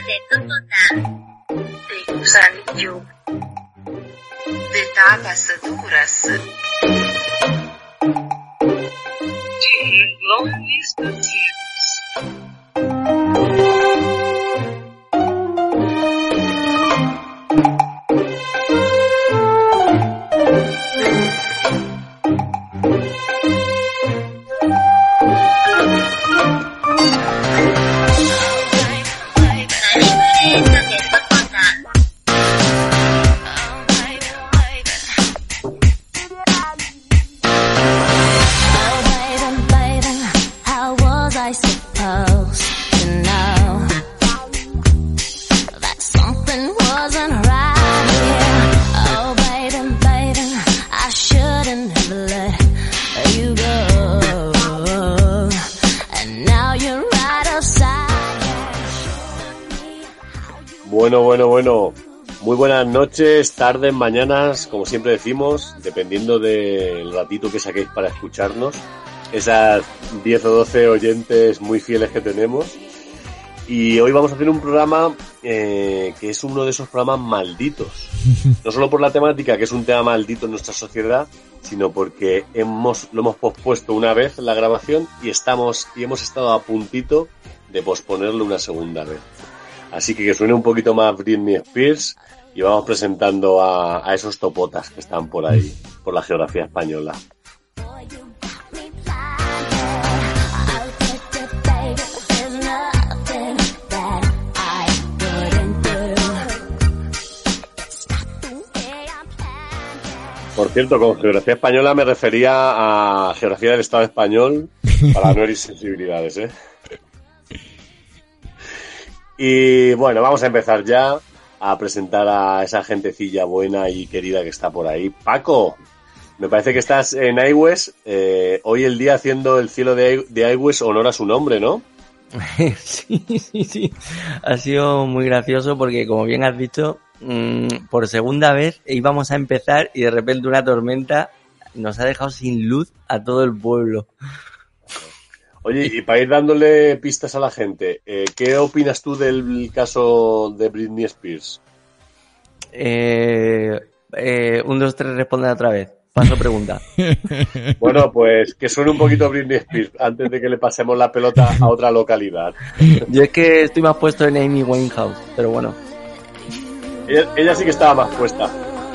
de gusanillo, de tapas duras, de longs partidos. Bueno. Muy buenas noches, tardes, mañanas, como siempre decimos, dependiendo del ratito que saquéis para escucharnos. Esas 10 o 12 oyentes muy fieles que tenemos. Y hoy vamos a hacer un programa que es uno de esos programas malditos. No solo por la temática, que es un tema maldito en nuestra sociedad, sino porque lo hemos pospuesto una vez la grabación y hemos estado a puntito de posponerlo una segunda vez. Así que suene un poquito más Britney Spears y vamos presentando a esos topotas que están por ahí, por la geografía española. Por cierto, con geografía española me refería a geografía del Estado español para no herir sensibilidades, ¿eh? Y bueno, vamos a empezar ya a presentar a esa gentecilla buena y querida que está por ahí. Paco, me parece que estás en iWest, hoy el día haciendo el cielo de iWest honor a su nombre, ¿no? Sí. Ha sido muy gracioso porque, como bien has dicho, por segunda vez íbamos a empezar y de repente una tormenta nos ha dejado sin luz a todo el pueblo. Oye, y para ir dándole pistas a la gente, ¿qué opinas tú del caso de Britney Spears? 1, 2, 3, responde otra vez. Paso pregunta. Bueno, pues que suene un poquito Britney Spears antes de que le pasemos la pelota a otra localidad. Yo es que estoy más puesto en Amy Winehouse, pero bueno. Ella sí que estaba más puesta.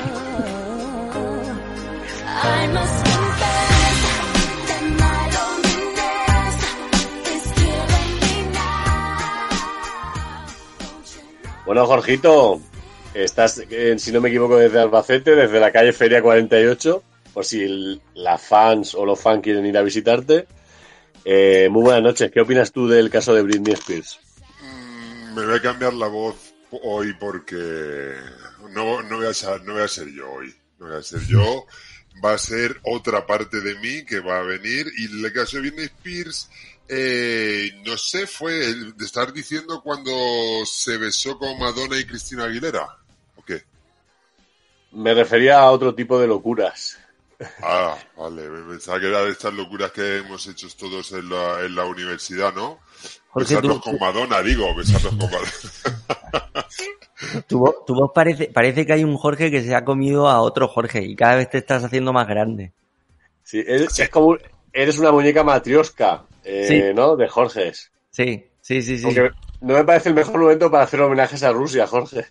Bueno, Jorgito, estás, si no me equivoco, desde Albacete, desde la calle Feria 48, por si las fans o los fans quieren ir a visitarte. Muy buenas noches. ¿Qué opinas tú del caso de Britney Spears? Me voy a cambiar la voz hoy porque no voy a ser yo hoy. No voy a ser yo. Va a ser otra parte de mí que va a venir. Y el caso de Britney Spears, no sé, fue el de estar diciendo cuando se besó con Madonna y Cristina Aguilera, ¿o qué? Me refería a otro tipo de locuras. Ah, vale, pensaba que era de estas locuras que hemos hecho todos en la universidad, ¿no? Jorge, besarnos con Madonna, besarnos con Madonna. Tu voz parece que hay un Jorge que se ha comido a otro Jorge y cada vez te estás haciendo más grande. Sí, es como... Eres una muñeca matrioska, sí. ¿no? De Jorges. Sí. Aunque no me parece el mejor momento para hacer homenajes a Rusia, Jorge.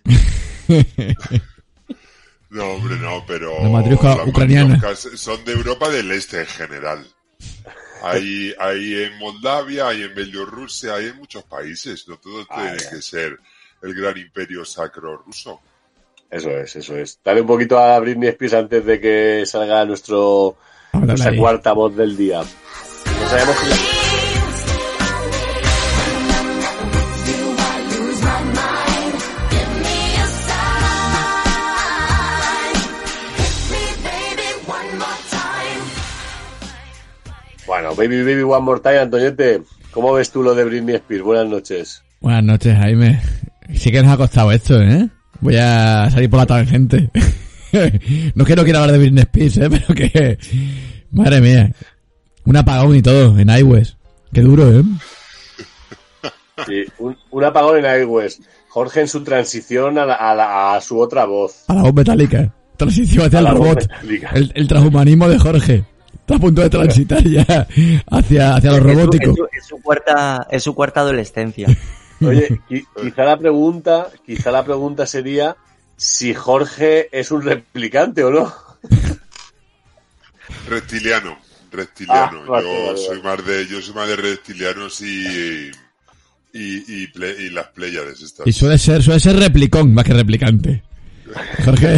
No, hombre, no, pero... La matrioska ucraniana. Son de Europa del Este en general. Hay en Moldavia, hay en Bielorrusia, hay en muchos países. No todo tiene que ser el gran imperio sacro ruso. Eso es. Dale un poquito a Britney Spears antes de que salga nuestra cuarta voz del día. No sabemos si... Bueno, baby, one more time, Antoñete. ¿Cómo ves tú lo de Britney Spears? Buenas noches. Buenas noches, Jaime. Sí que nos ha costado esto, ¿eh? Voy a salir por la tangente. No quiero hablar de Britney Spears, pero que... Madre mía. Un apagón y todo en iWest. Qué duro, ¿eh? Sí, un apagón en iWest. Jorge en su transición a su otra voz. A la voz metálica. Transición hacia A el la voz robot. metálica. El transhumanismo de Jorge. Está a punto de transitar ya hacia lo robótico. Es su cuarta adolescencia. Oye, quizá la pregunta sería si Jorge es un replicante o no. Reptiliano. Vale. Soy más de reptilianos y las Pléyades estas. Y suele ser replicón más que replicante. Jorge.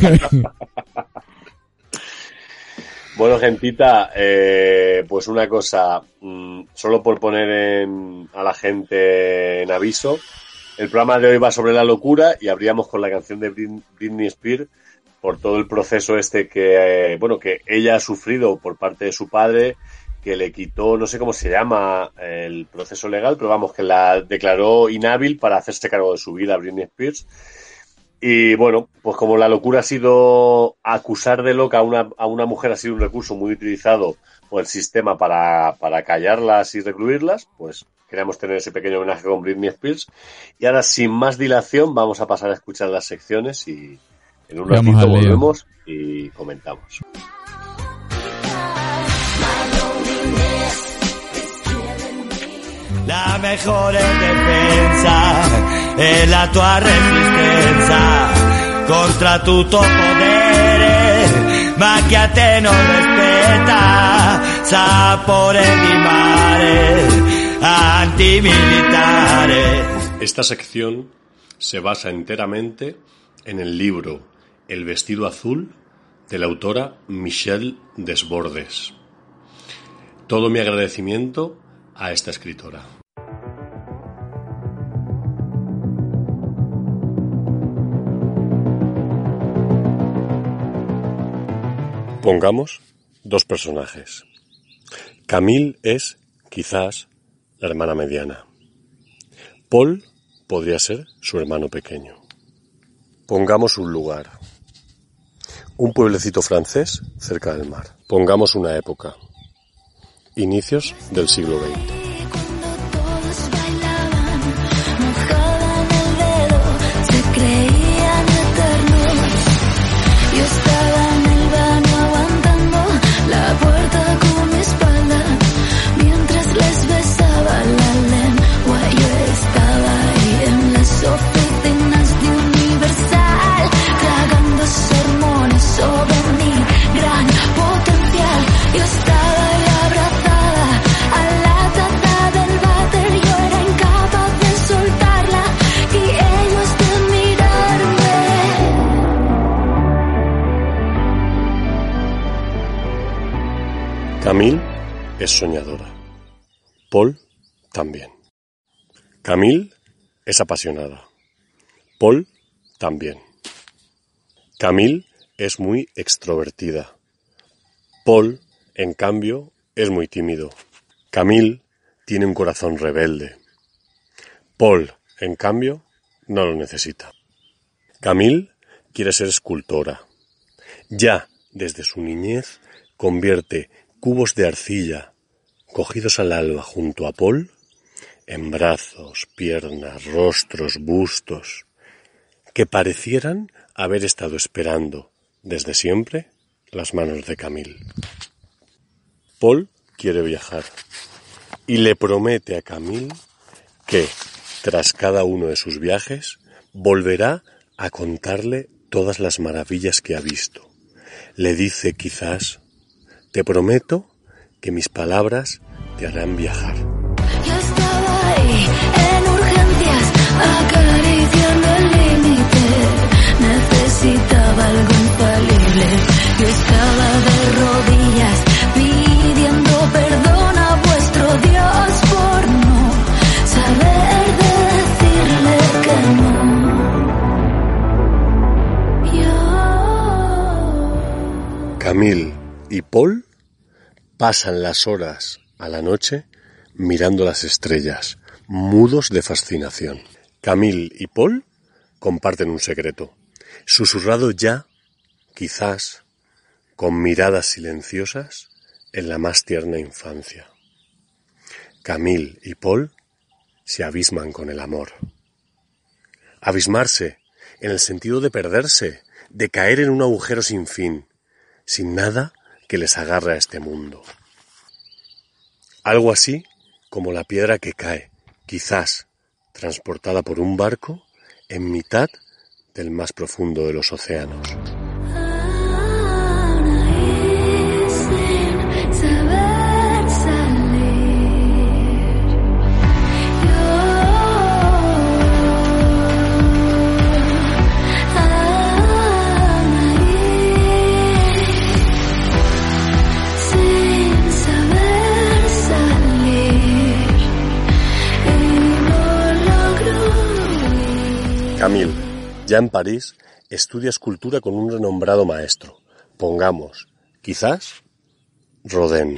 Bueno, gentita, pues una cosa, solo por poner a la gente en aviso, el programa de hoy va sobre la locura y abríamos con la canción de Britney Spears por todo el proceso que ella ha sufrido por parte de su padre, que le quitó, no sé cómo se llama el proceso legal, pero vamos, que la declaró inhábil para hacerse cargo de su vida, Britney Spears. Y bueno, pues como la locura ha sido acusar de loca a una mujer, ha sido un recurso muy utilizado por el sistema para callarlas y recluirlas, pues queríamos tener ese pequeño homenaje con Britney Spears. Y ahora, sin más dilación, vamos a pasar a escuchar las secciones y en un ratito volvemos y comentamos. La mejor defensa è la tua resistenza contra tutto potere, ma che a te non respeta, sapore di mare, antimilitare. Esta sección se basa enteramente en el libro El vestido azul de la autora Michelle Desbordes. Todo mi agradecimiento a esta escritora. Pongamos dos personajes. Camille es, quizás, la hermana mediana. Paul podría ser su hermano pequeño. Pongamos un lugar. Un pueblecito francés cerca del mar. Pongamos una época. Inicios del siglo XX. Camille es soñadora. Paul también. Camille es apasionada. Paul también. Camille es muy extrovertida. Paul, en cambio, es muy tímido. Camille tiene un corazón rebelde. Paul, en cambio, no lo necesita. Camille quiere ser escultora. Ya desde su niñez convierte cubos de arcilla cogidos al alba junto a Paul en brazos, piernas, rostros, bustos que parecieran haber estado esperando desde siempre las manos de Camille. Paul quiere viajar y le promete a Camille que, tras cada uno de sus viajes, volverá a contarle todas las maravillas que ha visto. Le dice quizás: te prometo que mis palabras te harán viajar. Yo estaba ahí en urgencias, acariciando el límite. Necesitaba algo infalible. Yo estaba de rodillas pidiendo perdón a vuestro Dios por no saber decirle que no. Camille y Paul pasan las horas a la noche mirando las estrellas, mudos de fascinación. Camille y Paul comparten un secreto, susurrado ya, quizás, con miradas silenciosas en la más tierna infancia. Camille y Paul se abisman con el amor. Abismarse, en el sentido de perderse, de caer en un agujero sin fin, sin nada que les agarre a este mundo. Algo así como la piedra que cae, quizás transportada por un barco en mitad del más profundo de los océanos. Camille, ya en París, estudia escultura con un renombrado maestro. Pongamos, quizás, Rodin.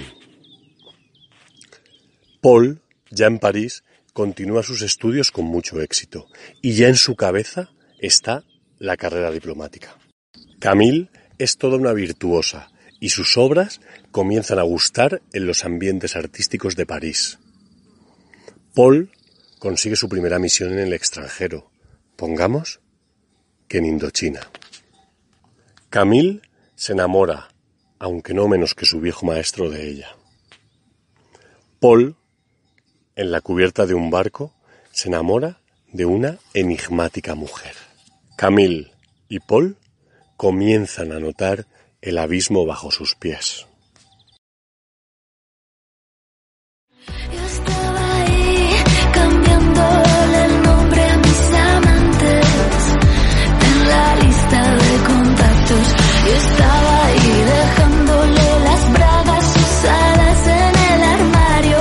Paul, ya en París, continúa sus estudios con mucho éxito y ya en su cabeza está la carrera diplomática. Camille es toda una virtuosa y sus obras comienzan a gustar en los ambientes artísticos de París. Paul consigue su primera misión en el extranjero. Pongamos que en Indochina. Camille se enamora, aunque no menos que su viejo maestro, de ella. Paul, en la cubierta de un barco, se enamora de una enigmática mujer. Camille y Paul comienzan a notar el abismo bajo sus pies. Yo estaba ahí cambiándole el nombre a mis amantes en la lista de contactos. Yo estaba ahí dejándole las bragas usadas en el armario,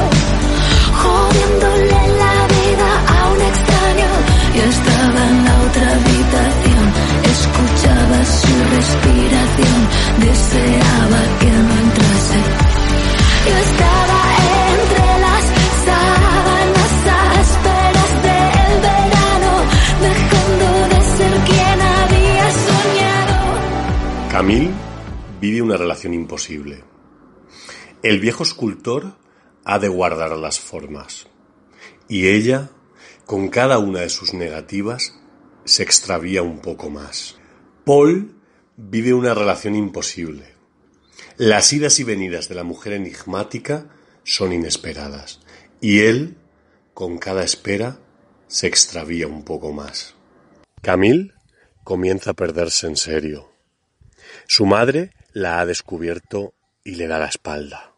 jodiéndole la vida a un extraño. Yo estaba en la otra habitación, escuchaba su respiración, deseaba que no entrase. Yo estaba entre las sábanas ásperas del verano, dejando de ser quien había soñado. Camille vive una relación imposible. El viejo escultor ha de guardar las formas y ella, con cada una de sus negativas, se extravía un poco más. Paul vive una relación imposible. Las idas y venidas de la mujer enigmática son inesperadas y él, con cada espera, se extravía un poco más. Camille comienza a perderse en serio. Su madre la ha descubierto y le da la espalda.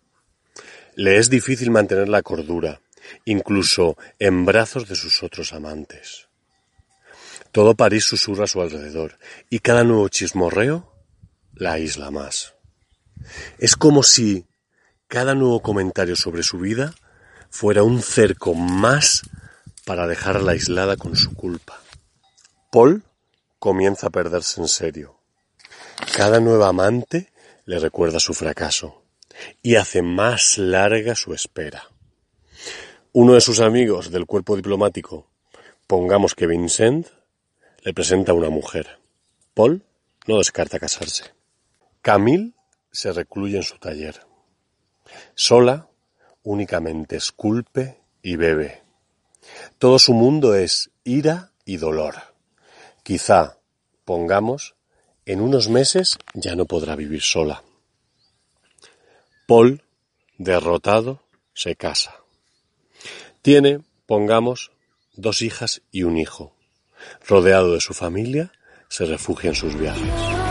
Le es difícil mantener la cordura, incluso en brazos de sus otros amantes. Todo París susurra a su alrededor y cada nuevo chismorreo la aísla más. Es como si cada nuevo comentario sobre su vida fuera un cerco más para dejarla aislada con su culpa. Paul comienza a perderse en serio. Cada nueva amante le recuerda su fracaso y hace más larga su espera. Uno de sus amigos del cuerpo diplomático, pongamos que Vincent, le presenta a una mujer. Paul no descarta casarse. Camille se recluye en su taller. Sola, únicamente esculpe y bebe. Todo su mundo es ira y dolor. Quizá, pongamos, en unos meses ya no podrá vivir sola. Paul, derrotado, se casa. Tiene, pongamos, 2 hijas y un hijo. Rodeado de su familia, se refugia en sus viajes.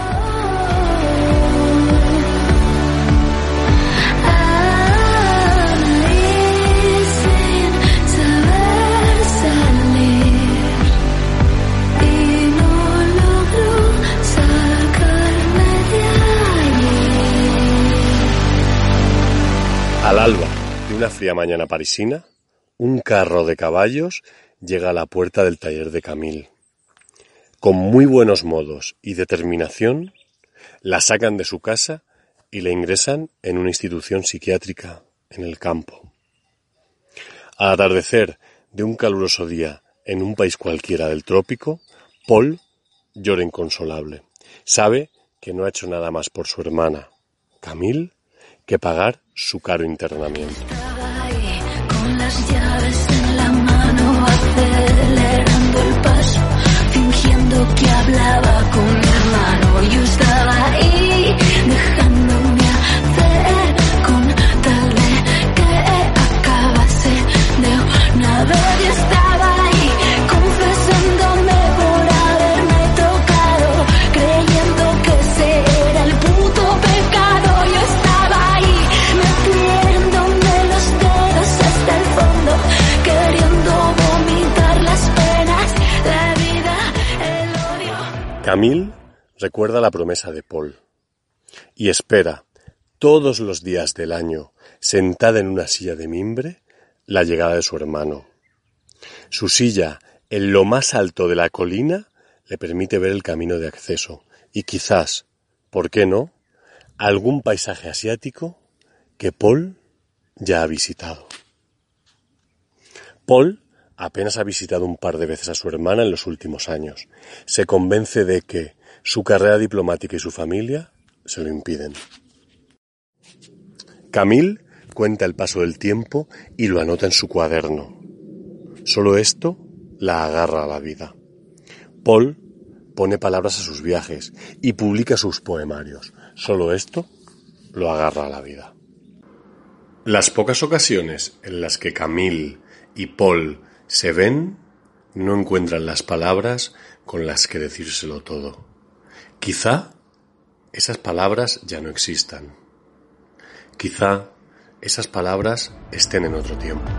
Al alba de una fría mañana parisina, un carro de caballos llega a la puerta del taller de Camille. Con muy buenos modos y determinación, la sacan de su casa y la ingresan en una institución psiquiátrica en el campo. Al atardecer de un caluroso día en un país cualquiera del trópico, Paul llora inconsolable. Sabe que no ha hecho nada más por su hermana, Camille, que pagar su caro internamiento. Estaba ahí con las llaves en la mano. Camille recuerda la promesa de Paul y espera todos los días del año, sentada en una silla de mimbre, la llegada de su hermano. Su silla, en lo más alto de la colina, le permite ver el camino de acceso y quizás, ¿por qué no?, algún paisaje asiático que Paul ya ha visitado. Paul apenas ha visitado un par de veces a su hermana en los últimos años. Se convence de que su carrera diplomática y su familia se lo impiden. Camille cuenta el paso del tiempo y lo anota en su cuaderno. Solo esto la agarra a la vida. Paul pone palabras a sus viajes y publica sus poemarios. Solo esto lo agarra a la vida. Las pocas ocasiones en las que Camille y Paul se ven, no encuentran las palabras con las que decírselo todo. Quizá esas palabras ya no existan. Quizá esas palabras estén en otro tiempo.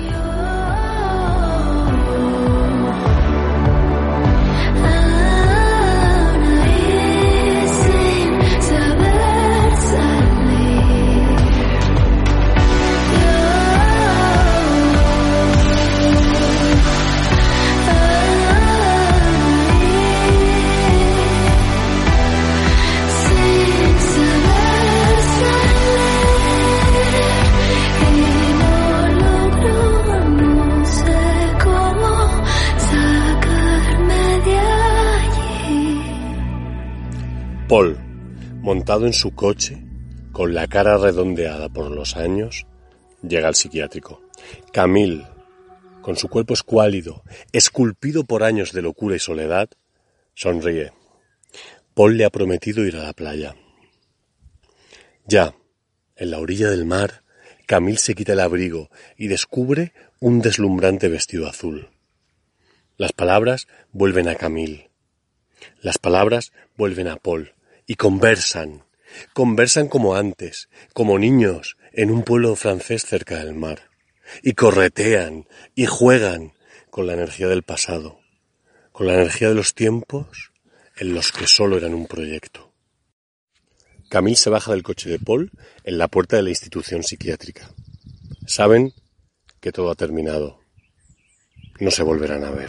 Paul, montado en su coche, con la cara redondeada por los años, llega al psiquiátrico. Camille, con su cuerpo escuálido, esculpido por años de locura y soledad, sonríe. Paul le ha prometido ir a la playa. Ya, en la orilla del mar, Camille se quita el abrigo y descubre un deslumbrante vestido azul. Las palabras vuelven a Camille. Las palabras vuelven a Paul y conversan como antes, como niños en un pueblo francés cerca del mar, y corretean y juegan con la energía del pasado, con la energía de los tiempos en los que solo eran un proyecto. Camille se baja del coche de Paul en la puerta de la institución psiquiátrica. Saben que todo ha terminado. No se volverán a ver.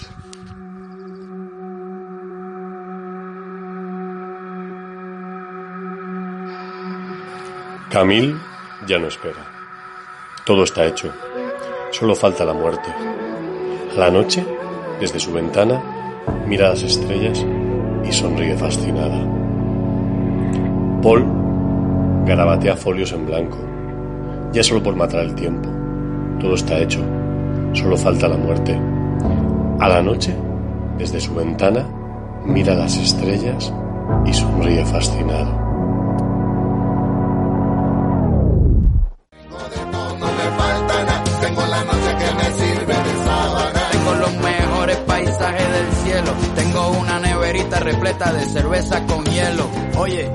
Camille ya no espera. Todo está hecho. Solo falta la muerte. A la noche, desde su ventana, mira las estrellas y sonríe fascinada. Paul garabatea folios en blanco. Ya solo por matar el tiempo. Todo está hecho. Solo falta la muerte. A la noche, desde su ventana, mira las estrellas y sonríe fascinado. Tengo una neverita repleta de cerveza con hielo. Oye.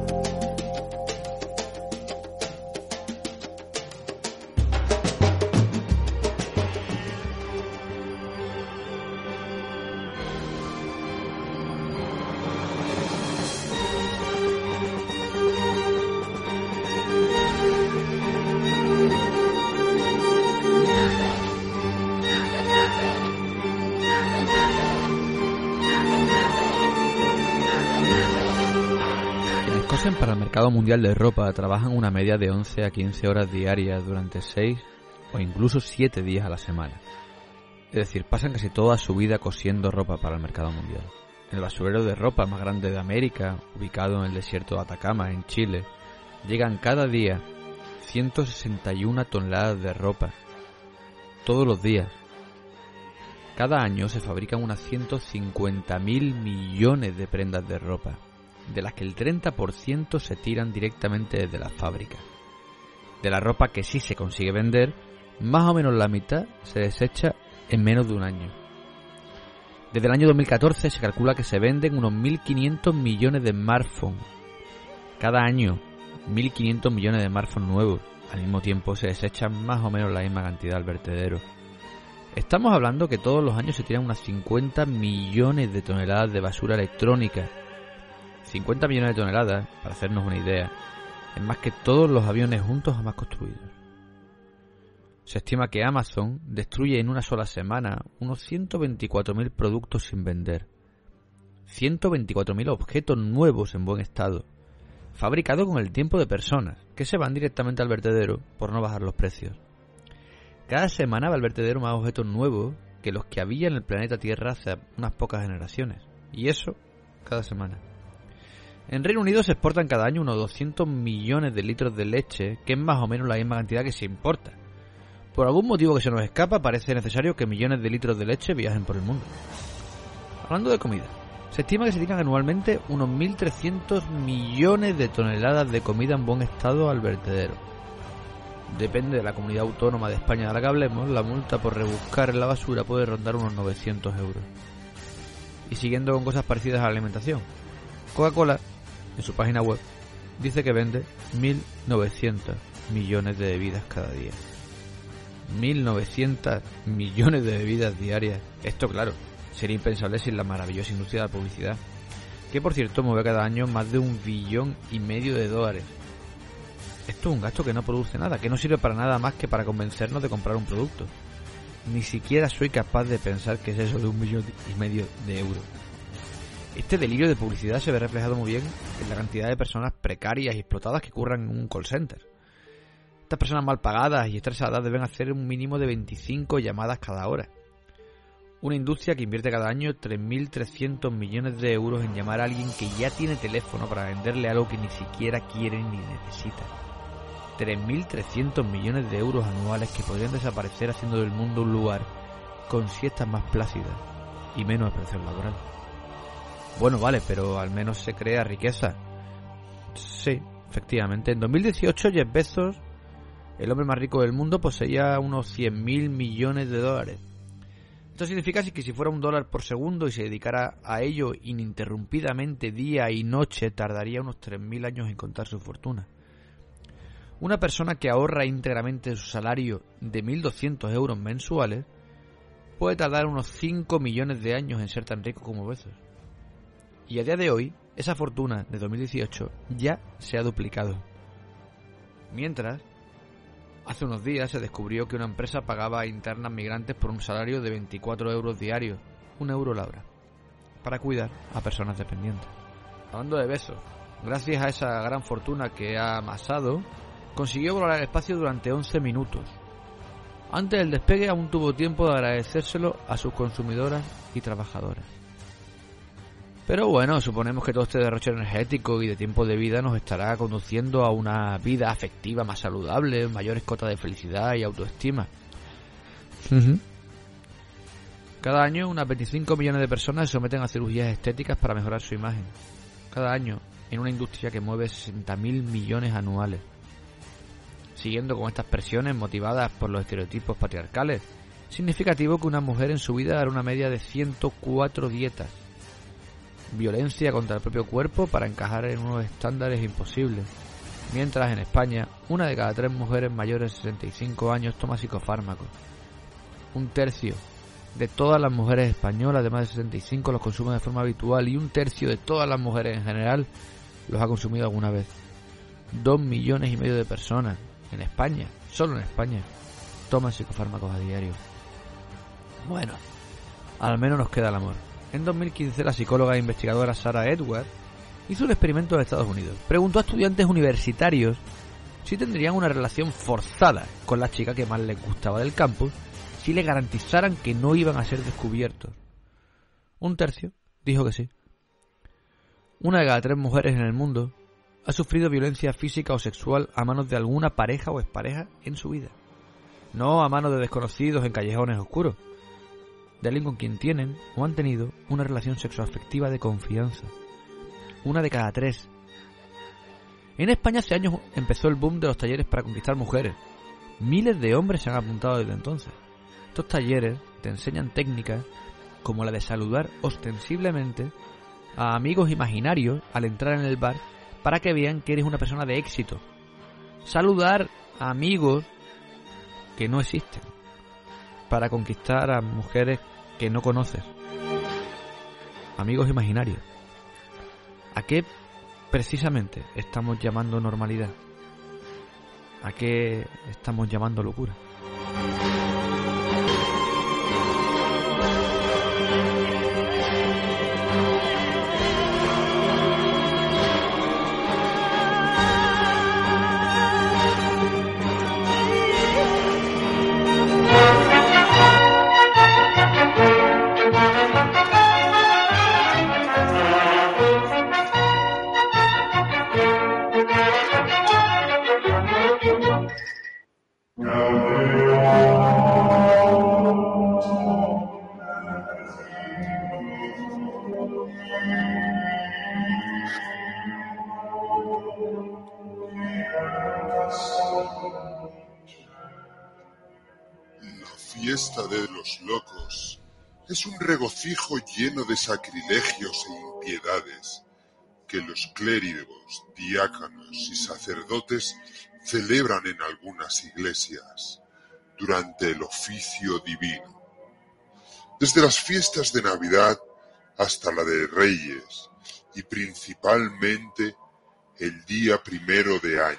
Para el mercado mundial de ropa trabajan una media de 11 a 15 horas diarias durante 6 o incluso 7 días a la semana. Es decir, pasan casi toda su vida cosiendo ropa para el mercado mundial. El basurero de ropa más grande de América, ubicado en el desierto de Atacama, en Chile, llegan cada día 161 toneladas de ropa. Todos los días. Cada año se fabrican unas 150.000 millones de prendas de ropa, de las que el 30% se tiran directamente desde la fábrica. De la ropa que sí se consigue vender, más o menos la mitad se desecha en menos de un año. Desde el año 2014 se calcula que se venden unos 1.500 millones de smartphones. Cada año, 1.500 millones de smartphones nuevos. Al mismo tiempo se desechan más o menos la misma cantidad al vertedero. Estamos hablando que todos los años se tiran unas 50 millones de toneladas de basura electrónica 50 millones de toneladas, para hacernos una idea, es más que todos los aviones juntos jamás construidos. Se estima que Amazon destruye en una sola semana unos 124.000 productos sin vender. 124.000 objetos nuevos en buen estado, fabricados con el tiempo de personas, que se van directamente al vertedero por no bajar los precios. Cada semana va al vertedero más objetos nuevos que los que había en el planeta Tierra hace unas pocas generaciones. Y eso, cada semana. En Reino Unido se exportan cada año unos 200 millones de litros de leche, que es más o menos la misma cantidad que se importa. Por algún motivo que se nos escapa, parece necesario que millones de litros de leche viajen por el mundo. Hablando de comida, se estima que se tiran anualmente unos 1.300 millones de toneladas de comida en buen estado al vertedero. Depende de la comunidad autónoma de España de la que hablemos, la multa por rebuscar en la basura puede rondar unos 900 euros. Y siguiendo con cosas parecidas a la alimentación, Coca-Cola, en su página web, dice que vende 1.900 millones de bebidas cada día. 1.900 millones de bebidas diarias. Esto, claro, sería impensable sin la maravillosa industria de la publicidad, que por cierto mueve cada año más de $1,5 billones. Esto es un gasto que no produce nada, que no sirve para nada más que para convencernos de comprar un producto. Ni siquiera soy capaz de pensar que es eso de $1,5 millones de euros. Este delirio de publicidad se ve reflejado muy bien en la cantidad de personas precarias y explotadas que curran en un call center. Estas personas mal pagadas y estresadas deben hacer un mínimo de 25 llamadas cada hora. Una industria que invierte cada año 3.300 millones de euros en llamar a alguien que ya tiene teléfono para venderle algo que ni siquiera quiere ni necesita. 3.300 millones de euros anuales que podrían desaparecer haciendo del mundo un lugar con siestas más plácidas y menos presión laboral. Bueno, vale, pero al menos se crea riqueza. Sí, efectivamente. En 2018 Jeff Bezos, el hombre más rico del mundo, poseía unos 100.000 millones de dólares. Esto significa que si fuera $1 por segundo y se dedicara a ello ininterrumpidamente día y noche, tardaría unos 3.000 años en contar su fortuna. Una persona que ahorra íntegramente su salario de 1.200 euros mensuales puede tardar unos 5 millones de años en ser tan rico como Bezos. Y a día de hoy, esa fortuna de 2018 ya se ha duplicado. Mientras, hace unos días se descubrió que una empresa pagaba a internas migrantes por un salario de 24 euros diarios, €1 la hora, para cuidar a personas dependientes. Hablando de Bezos, gracias a esa gran fortuna que ha amasado, consiguió volar al espacio durante 11 minutos. Antes del despegue aún tuvo tiempo de agradecérselo a sus consumidoras y trabajadoras. Pero bueno, suponemos que todo este derroche energético y de tiempo de vida nos estará conduciendo a una vida afectiva más saludable, mayores cotas de felicidad y autoestima. Cada año unas 25 millones de personas se someten a cirugías estéticas para mejorar su imagen. Cada año en una industria que mueve 60.000 millones anuales. Siguiendo con estas presiones motivadas por los estereotipos patriarcales, significativo que una mujer en su vida hará una media de 104 dietas. Violencia contra el propio cuerpo para encajar en unos estándares imposibles. Mientras en España, 1 de cada 3 mujeres mayores de 65 años toma psicofármacos. 1/3 de todas las mujeres españolas de más de 65 los consumen de forma habitual y 1/3 de todas las mujeres en general los ha consumido alguna vez. 2,5 millones de personas en España, solo en España, toman psicofármacos a diario. Bueno, al menos nos queda el amor. En 2015 la psicóloga e investigadora Sarah Edward hizo un experimento en Estados Unidos. Preguntó a estudiantes universitarios si tendrían una relación forzada con la chica que más les gustaba del campus si le garantizaran que no iban a ser descubiertos. 1/3 dijo que sí. 1 de cada 3 mujeres en el mundo ha sufrido violencia física o sexual a manos de alguna pareja o expareja en su vida. No a manos de desconocidos en callejones oscuros. De alguien con quien tienen o han tenido una relación sexoafectiva de confianza. 1 de cada 3. En España hace años empezó el boom de los talleres para conquistar mujeres. Miles de hombres se han apuntado desde entonces. Estos talleres te enseñan técnicas como la de saludar ostensiblemente a amigos imaginarios al entrar en el bar para que vean que eres una persona de éxito. Saludar a amigos que no existen para conquistar a mujeres que no conoces. Amigos imaginarios. ¿A qué precisamente estamos llamando normalidad? ¿A qué estamos llamando locura? La fiesta de los locos es un regocijo lleno de sacrilegios e impiedades que los clérigos, diáconos y sacerdotes celebran en algunas iglesias durante el oficio divino. Desde las fiestas de Navidad hasta la de Reyes y principalmente el día 1 de año.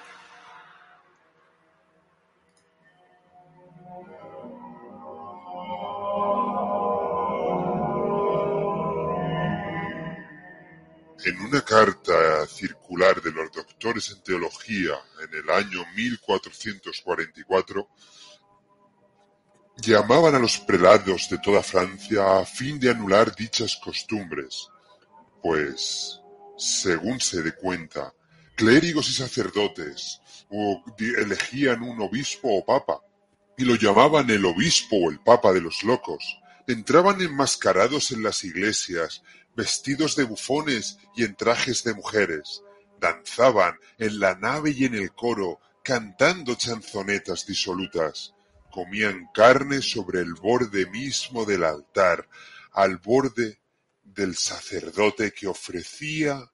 En una carta circular de los doctores en teología en el año 1444, llamaban a los prelados de toda Francia a fin de anular dichas costumbres, pues, según se dé cuenta, clérigos y sacerdotes elegían un obispo o papa, y lo llamaban el obispo o el papa de los locos. Entraban enmascarados en las iglesias, vestidos de bufones y en trajes de mujeres. Danzaban en la nave y en el coro, cantando chanzonetas disolutas. Comían carne sobre el borde mismo del altar, al borde del sacerdote que ofrecía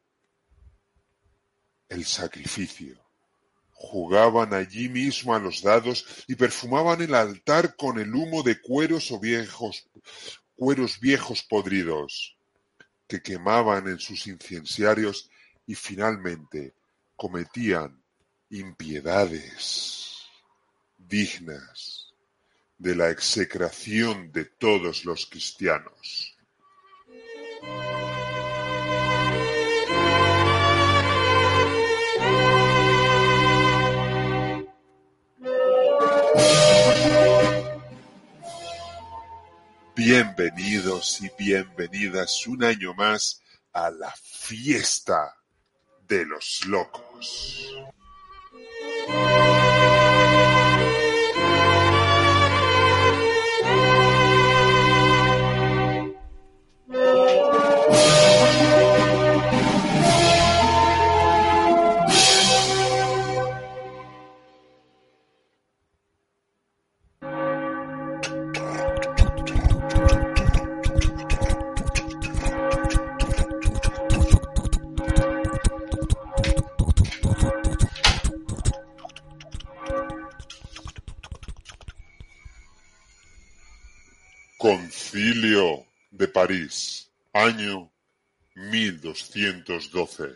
el sacrificio. Jugaban allí mismo a los dados y perfumaban el altar con el humo de cueros viejos podridos, que quemaban en sus incenciarios, y finalmente cometían impiedades dignas de la execración de todos los cristianos. Bienvenidos y bienvenidas un año más a la fiesta de los locos. Concilio de París, año 1212.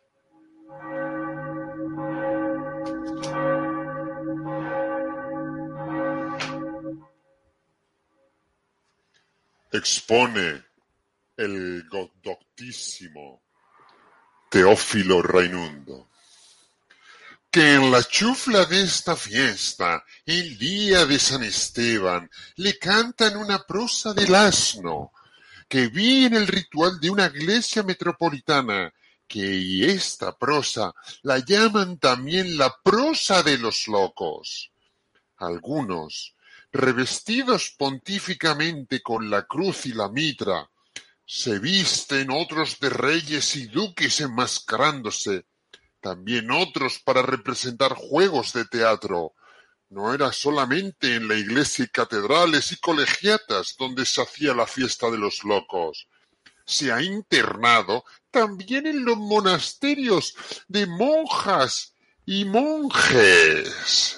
Expone el doctísimo Teófilo Raimundo que en la chufla de esta fiesta, el día de San Esteban, le cantan una prosa del asno, que vi en el ritual de una iglesia metropolitana, y esta prosa la llaman también la prosa de los locos. Algunos, revestidos pontíficamente con la cruz y la mitra, se visten, otros de reyes y duques enmascarándose, también otros para representar juegos de teatro. No era solamente en la iglesia y catedrales y colegiatas donde se hacía la fiesta de los locos. Se ha internado también en los monasterios de monjas y monjes.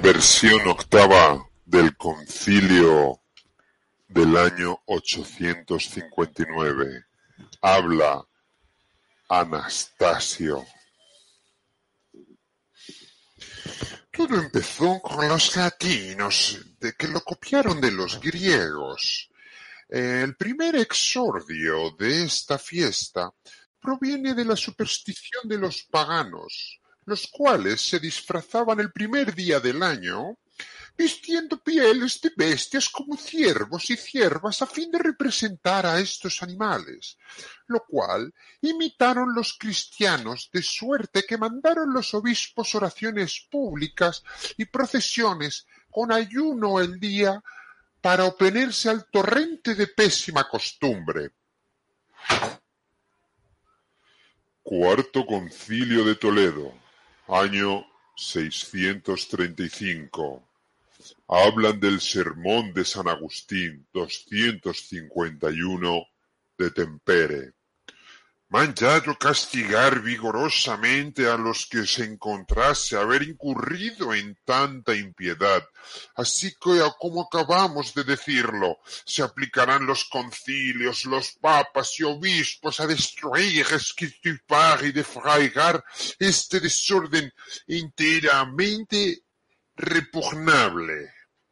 versión octava del concilio del año 859. Habla Anastasio. Todo empezó con los latinos, de que lo copiaron de los griegos. El primer exordio de esta fiesta proviene de la superstición de los paganos, los cuales se disfrazaban el primer día del año vistiendo pieles de bestias como ciervos y ciervas a fin de representar a estos animales, lo cual imitaron los cristianos, de suerte que mandaron los obispos oraciones públicas y procesiones con ayuno el día para oponerse al torrente de pésima costumbre. Cuarto Concilio de Toledo, año 635. Hablan del sermón de San Agustín, 251, de Tempere. Mandado castigar vigorosamente a los que se encontrase haber incurrido en tanta impiedad. Así que, como acabamos de decirlo, se aplicarán los concilios, los papas y obispos a destruir, extirpar y defraigar este desorden enteramente repugnable.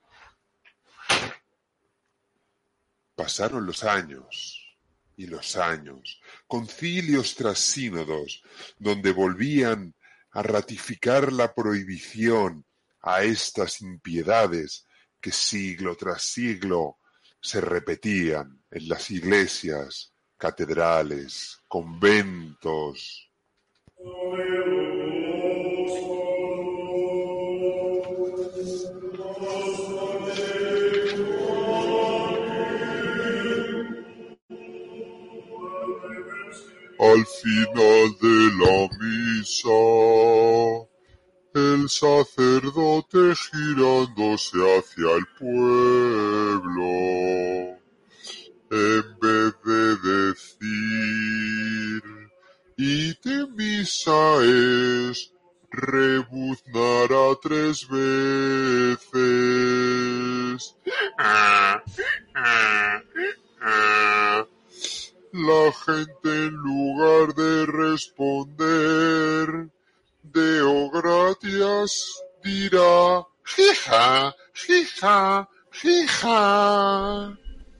Pasaron los años y los años, concilios tras sínodos, donde volvían a ratificar la prohibición a estas impiedades que siglo tras siglo se repetían en las iglesias, catedrales, conventos. Al final de la misa, el sacerdote girándose hacia el pueblo, en vez de decir "id de misa" es rebuznará 3 veces. La gente, en lugar de responder "Deo gratias", dirá "jija, jija, jija".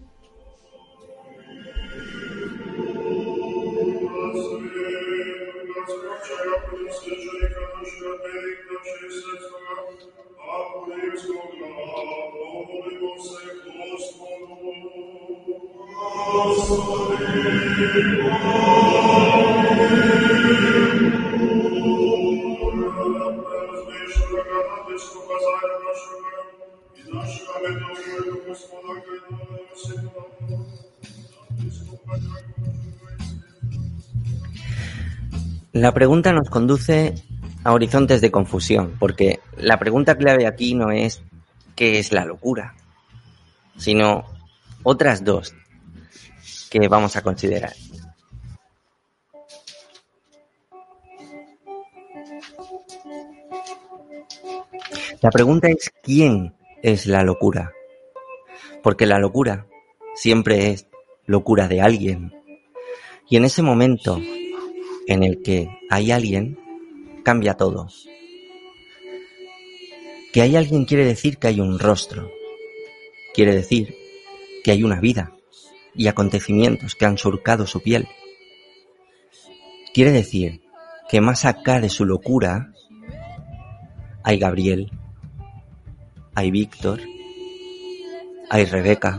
La pregunta nos conduce a horizontes de confusión, porque la pregunta clave aquí no es ¿qué es la locura?, sino otras dos que vamos a considerar. La pregunta es ¿quién es la locura? Porque la locura siempre es locura de alguien. Y en ese momento en el que hay alguien, cambia todo. Que hay alguien quiere decir que hay un rostro. Quiere decir que hay una vida y acontecimientos que han surcado su piel. Quiere decir que más acá de su locura hay Gabriel, hay Víctor, hay Rebeca,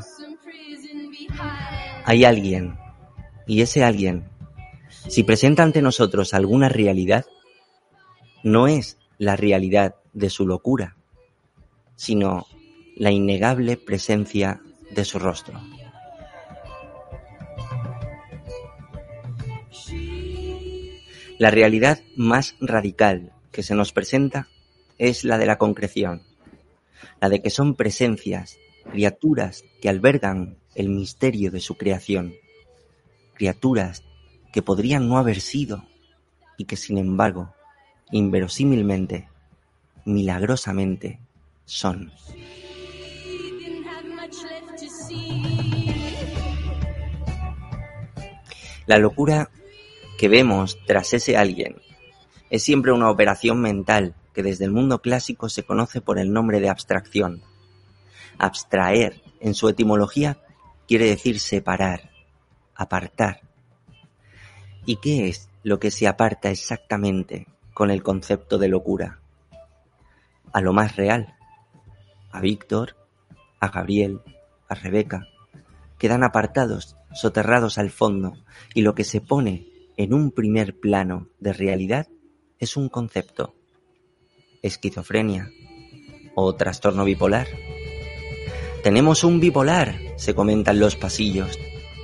hay alguien, y ese alguien, si presenta ante nosotros alguna realidad, no es la realidad de su locura, sino la innegable presencia de su rostro. La realidad más radical que se nos presenta es la de la concreción, la de que son presencias, criaturas que albergan el misterio de su creación, criaturas que podrían no haber sido y que sin embargo, inverosímilmente, milagrosamente, son. La locura que vemos tras ese alguien es siempre una operación mental que desde el mundo clásico se conoce por el nombre de abstracción. Abstraer, en su etimología, quiere decir separar, apartar. ¿Y qué es lo que se aparta exactamente con el concepto de locura? A lo más real. A Víctor, a Gabriel, a Rebeca, quedan apartados, soterrados al fondo, y lo que se pone en un primer plano de realidad es un concepto. Esquizofrenia o trastorno bipolar. Tenemos un bipolar, se comenta en los pasillos.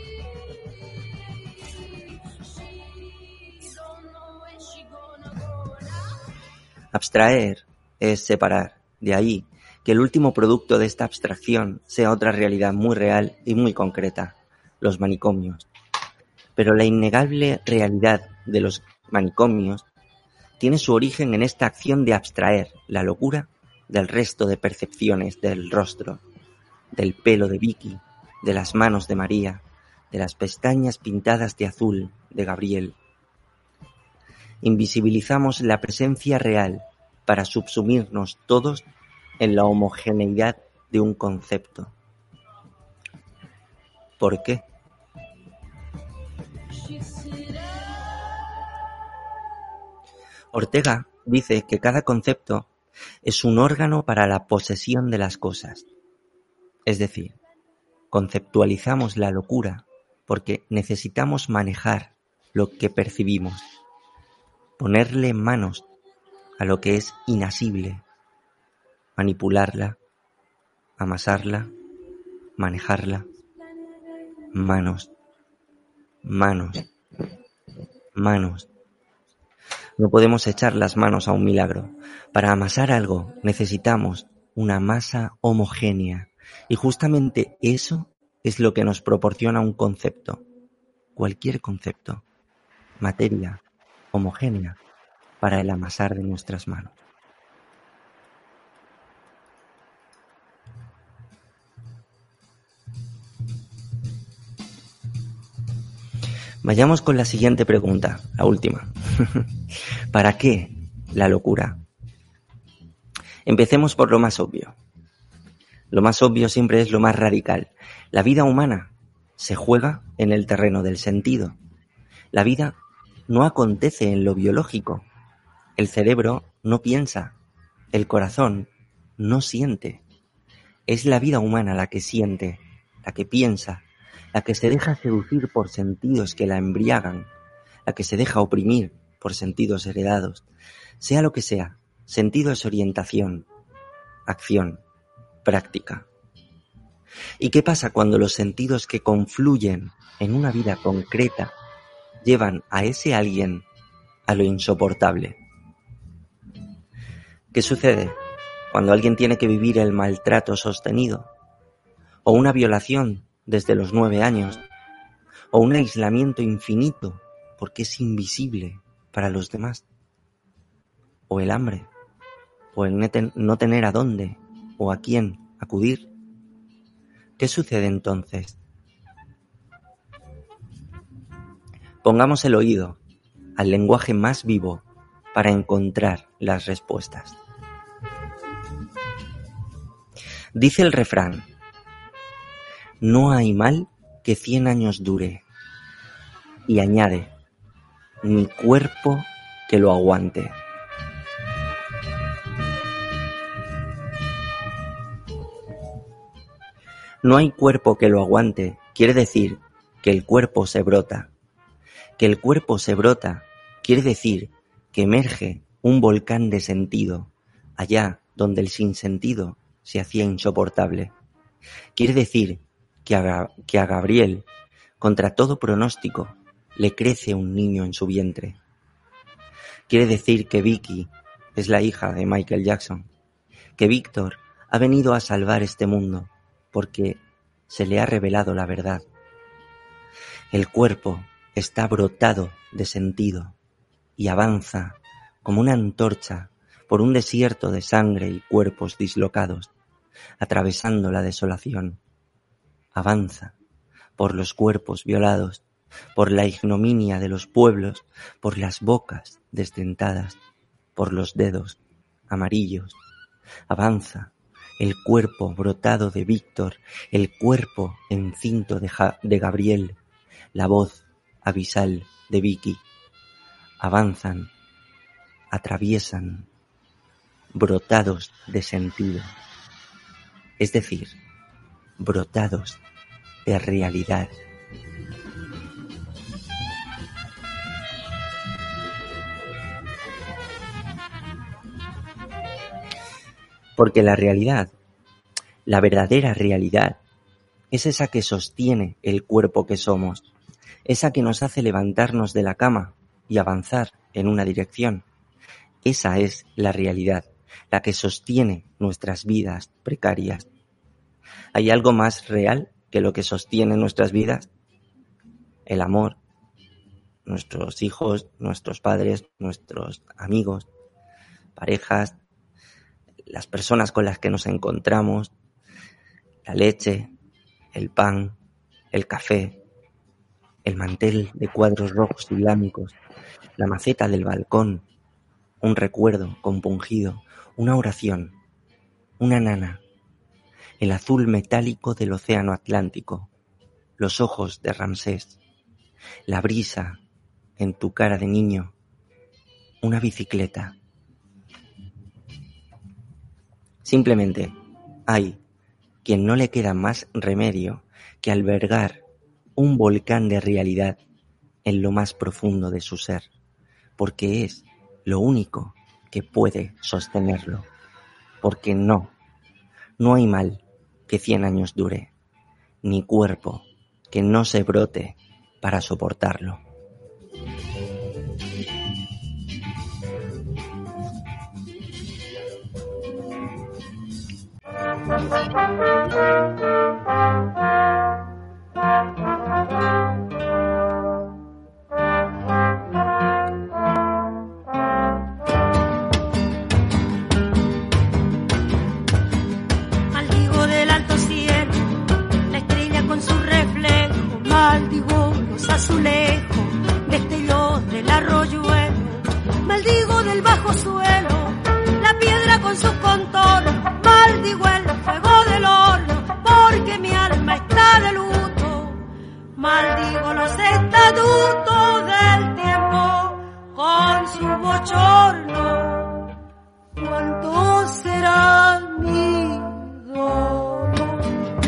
Abstraer es separar, de ahí que el último producto de esta abstracción sea otra realidad muy real y muy concreta, los manicomios. Pero la innegable realidad de los manicomios tiene su origen en esta acción de abstraer la locura del resto de percepciones del rostro, del pelo de Vicky, de las manos de María, de las pestañas pintadas de azul de Gabriel. Invisibilizamos la presencia real para subsumirnos todos en la homogeneidad de un concepto. ¿Por qué? Ortega dice que cada concepto es un órgano para la posesión de las cosas. Es decir, conceptualizamos la locura porque necesitamos manejar lo que percibimos, ponerle manos a lo que es inasible, manipularla, amasarla, manejarla. Manos, manos, manos. No podemos echar las manos a un milagro. Para amasar algo necesitamos una masa homogénea. Y justamente eso es lo que nos proporciona un concepto. Cualquier concepto. Materia homogénea para el amasar de nuestras manos. Vayamos con la siguiente pregunta, la última. ¿Para qué la locura? Empecemos por lo más obvio. Lo más obvio siempre es lo más radical. La vida humana se juega en el terreno del sentido. La vida no acontece en lo biológico. El cerebro no piensa. El corazón no siente. Es la vida humana la que siente, la que piensa, la que se deja seducir por sentidos que la embriagan, la que se deja oprimir por sentidos heredados. Sea lo que sea, sentido es orientación, acción, práctica. ¿Y qué pasa cuando los sentidos que confluyen en una vida concreta llevan a ese alguien a lo insoportable? ¿Qué sucede cuando alguien tiene que vivir el maltrato sostenido? ¿O una violación desde los 9 años? ¿O un aislamiento infinito porque es invisible para los demás? ¿O el hambre? ¿O el no tener a dónde o a quién acudir? ¿Qué sucede entonces? Pongamos el oído al lenguaje más vivo para encontrar las respuestas. Dice el refrán: no hay mal que 100 años dure. Y añade: ni cuerpo que lo aguante. No hay cuerpo que lo aguante quiere decir que el cuerpo se brota. Que el cuerpo se brota quiere decir que emerge un volcán de sentido, allá donde el sinsentido se hacía insoportable. Quiere decir que a Gabriel, contra todo pronóstico, le crece un niño en su vientre. Quiere decir que Vicky es la hija de Michael Jackson, que Víctor ha venido a salvar este mundo porque se le ha revelado la verdad. El cuerpo está brotado de sentido y avanza como una antorcha por un desierto de sangre y cuerpos dislocados, atravesando la desolación. Avanza por los cuerpos violados, por la ignominia de los pueblos, por las bocas desdentadas, por los dedos amarillos. Avanza el cuerpo brotado de Víctor, el cuerpo encinto de Gabriel, la voz abisal de Vicky. Avanzan, atraviesan, brotados de sentido, es decir, brotados de realidad. Porque la realidad, la verdadera realidad, es esa que sostiene el cuerpo que somos, esa que nos hace levantarnos de la cama y avanzar en una dirección. Esa es la realidad, la que sostiene nuestras vidas precarias. ¿Hay algo más real que lo que sostiene nuestras vidas? El amor, nuestros hijos, nuestros padres, nuestros amigos, parejas, las personas con las que nos encontramos, la leche, el pan, el café, el mantel de cuadros rojos islámicos, la maceta del balcón, un recuerdo compungido, una oración, una nana, el azul metálico del océano Atlántico, los ojos de Ramsés, la brisa en tu cara de niño, una bicicleta. Simplemente hay quien no le queda más remedio que albergar un volcán de realidad en lo más profundo de su ser, porque es lo único que puede sostenerlo, porque no hay mal que 100 años dure, ni cuerpo que no se brote para soportarlo. Maldigo del alto cielo, la estrella con su reflejo, maldigo los azulejos, destellos del arroyuelo, maldigo del bajo suelo, la piedra con sus contornos, maldigo el fuego del horno, porque mi alma está de luto, maldigo los estatutos del tiempo con su bochorno. ¿Cuánto será mi dolor?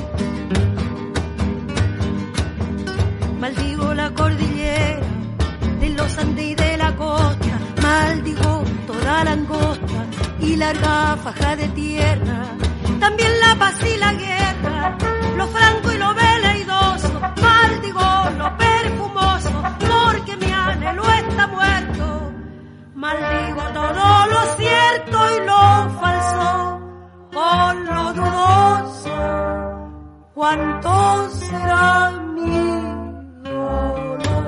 Maldigo la cordillera de los Andes y de la costa, maldigo toda la angosta y larga faja de tierra, también la paz y la guerra, lo franco y lo veleidoso, maldigo lo perfumoso, porque mi anhelo está muerto, maldigo todo lo cierto y lo falso, con lo dudoso. ¿Cuánto será mi dolor?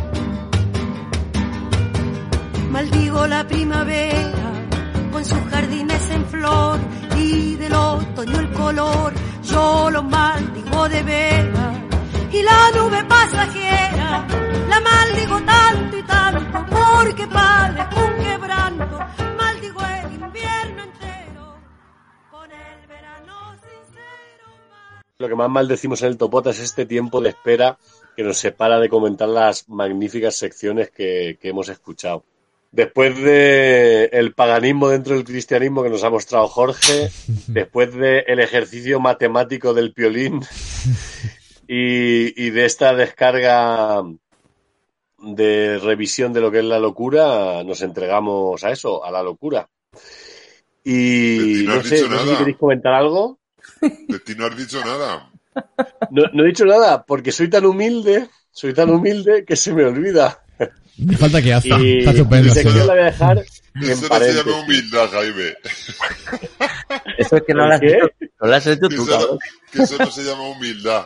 Maldigo la primavera con sus jardines en flor y del otoño el color, yo lo maldigo de veras, y la nube pasajera la maldigo tanto y tanto, porque padezco un quebranto, maldigo el invierno entero con el verano sincero. Lo que más maldecimos en el Topota es este tiempo de espera que nos separa de comentar las magníficas secciones que hemos escuchado. Después de el paganismo dentro del cristianismo que nos ha mostrado Jorge, después de el ejercicio matemático del piolín y de esta descarga de revisión de lo que es la locura, nos entregamos a eso, a la locura. Y no sé si queréis comentar algo. De ti no has dicho nada. No he dicho nada, porque soy tan humilde que se me olvida. Me falta que hasta. Y está estupendo. Mi sección la voy a dejar en Eso no se paréntesis. llama humildad, Jaime. Eso es que no lo has ¿Qué? hecho, no lo has hecho tú, Que cabrón. eso no se llama humildad.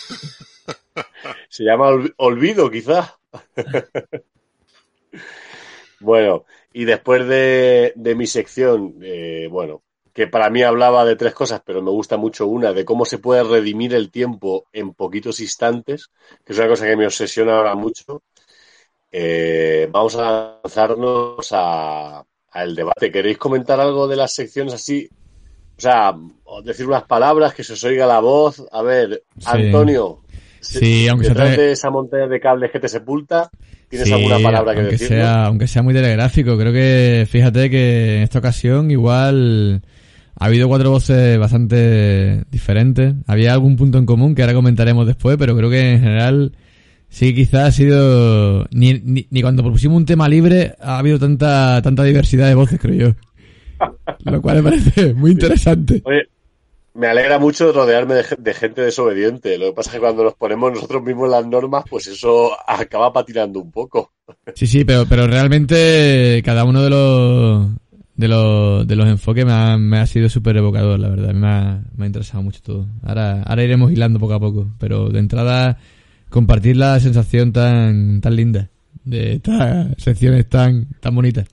Se llama olvido, quizá. Bueno, Y después de mi sección, bueno, que para mí hablaba de 3 cosas, pero me gusta mucho una, de cómo se puede redimir el tiempo en poquitos instantes, que es una cosa que me obsesiona ahora mucho. Vamos a lanzarnos al debate. ¿Queréis comentar algo de las secciones así? O sea, o decir unas palabras, que se os oiga la voz. A ver, Sí. Antonio, Sí, aunque detrás sea de esa montaña de cables que te sepulta, ¿tienes sí, alguna palabra que aunque decir? aunque sea muy telegráfico, creo que, fíjate que en esta ocasión igual ha habido 4 voces bastante diferentes. Había algún punto en común que ahora comentaremos después, pero creo que en general sí, quizás ha sido ni cuando propusimos un tema libre ha habido tanta diversidad de voces, creo yo. Lo cual me parece muy interesante. Oye, me alegra mucho rodearme de gente desobediente. Lo que pasa es que cuando nos ponemos nosotros mismos las normas, pues eso acaba patinando un poco. Sí, pero realmente cada uno de los enfoques me ha sido súper evocador, la verdad. Me ha interesado mucho todo. Ahora iremos hilando poco a poco, pero de entrada compartir la sensación tan linda de estas secciones tan bonitas.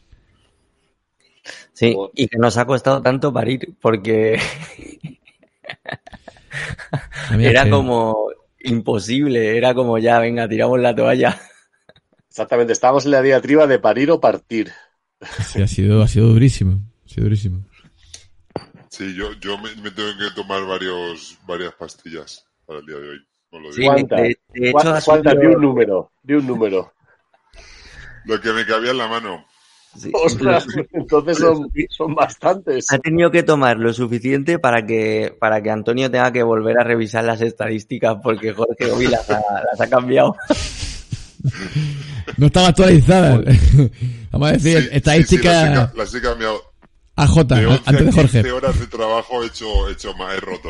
Sí, y que nos ha costado tanto parir, porque era como imposible, era como ya, venga, tiramos la toalla. Exactamente, estábamos en la diatriba de parir o partir. Sí, ha sido durísimo, ha sido durísimo. Sí, yo me tengo que tomar varias pastillas para el día de hoy. Os lo Sí, digo. ¿Cuántas? de hecho, ¿Cuántas? Di un número. Lo que me cabía en la mano. sí, Ostras, entonces son bastantes. ha tenido que tomar lo suficiente para que Antonio tenga que volver a revisar las estadísticas, porque Jorge hoy las ha cambiado. No estaba actualizada. Vamos a decir, Sí, estadística las he cambiado. AJ, De 11 antes de a Jorge. 15 horas de trabajo he hecho más, he roto.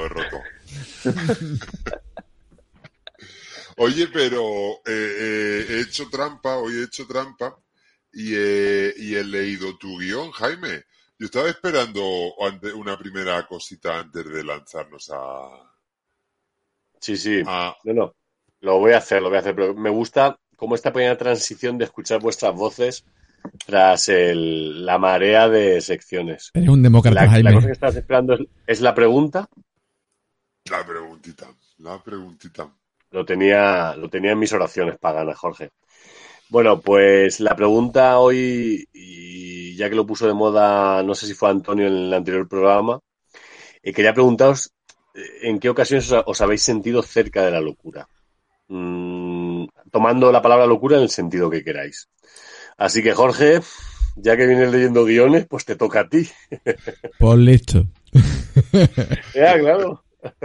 Oye, pero he hecho trampa y he leído tu guión, Jaime. Yo estaba esperando una primera cosita antes de lanzarnos a... Sí. a... No. Lo voy a hacer, pero me gusta como esta pequeña transición de escuchar vuestras voces tras la marea de secciones. Eres un demócrata, La Jaime. cosa que estás esperando es la pregunta. La preguntita. Lo tenía en mis oraciones paganas, Jorge. Bueno, pues la pregunta hoy, y ya que lo puso de moda, no sé si fue Antonio en el anterior programa, quería preguntaros en qué ocasiones os habéis sentido cerca de la locura. Tomando la palabra locura en el sentido que queráis. Así que, Jorge, ya que vienes leyendo guiones, pues te toca a ti. Pues listo. Ya, claro.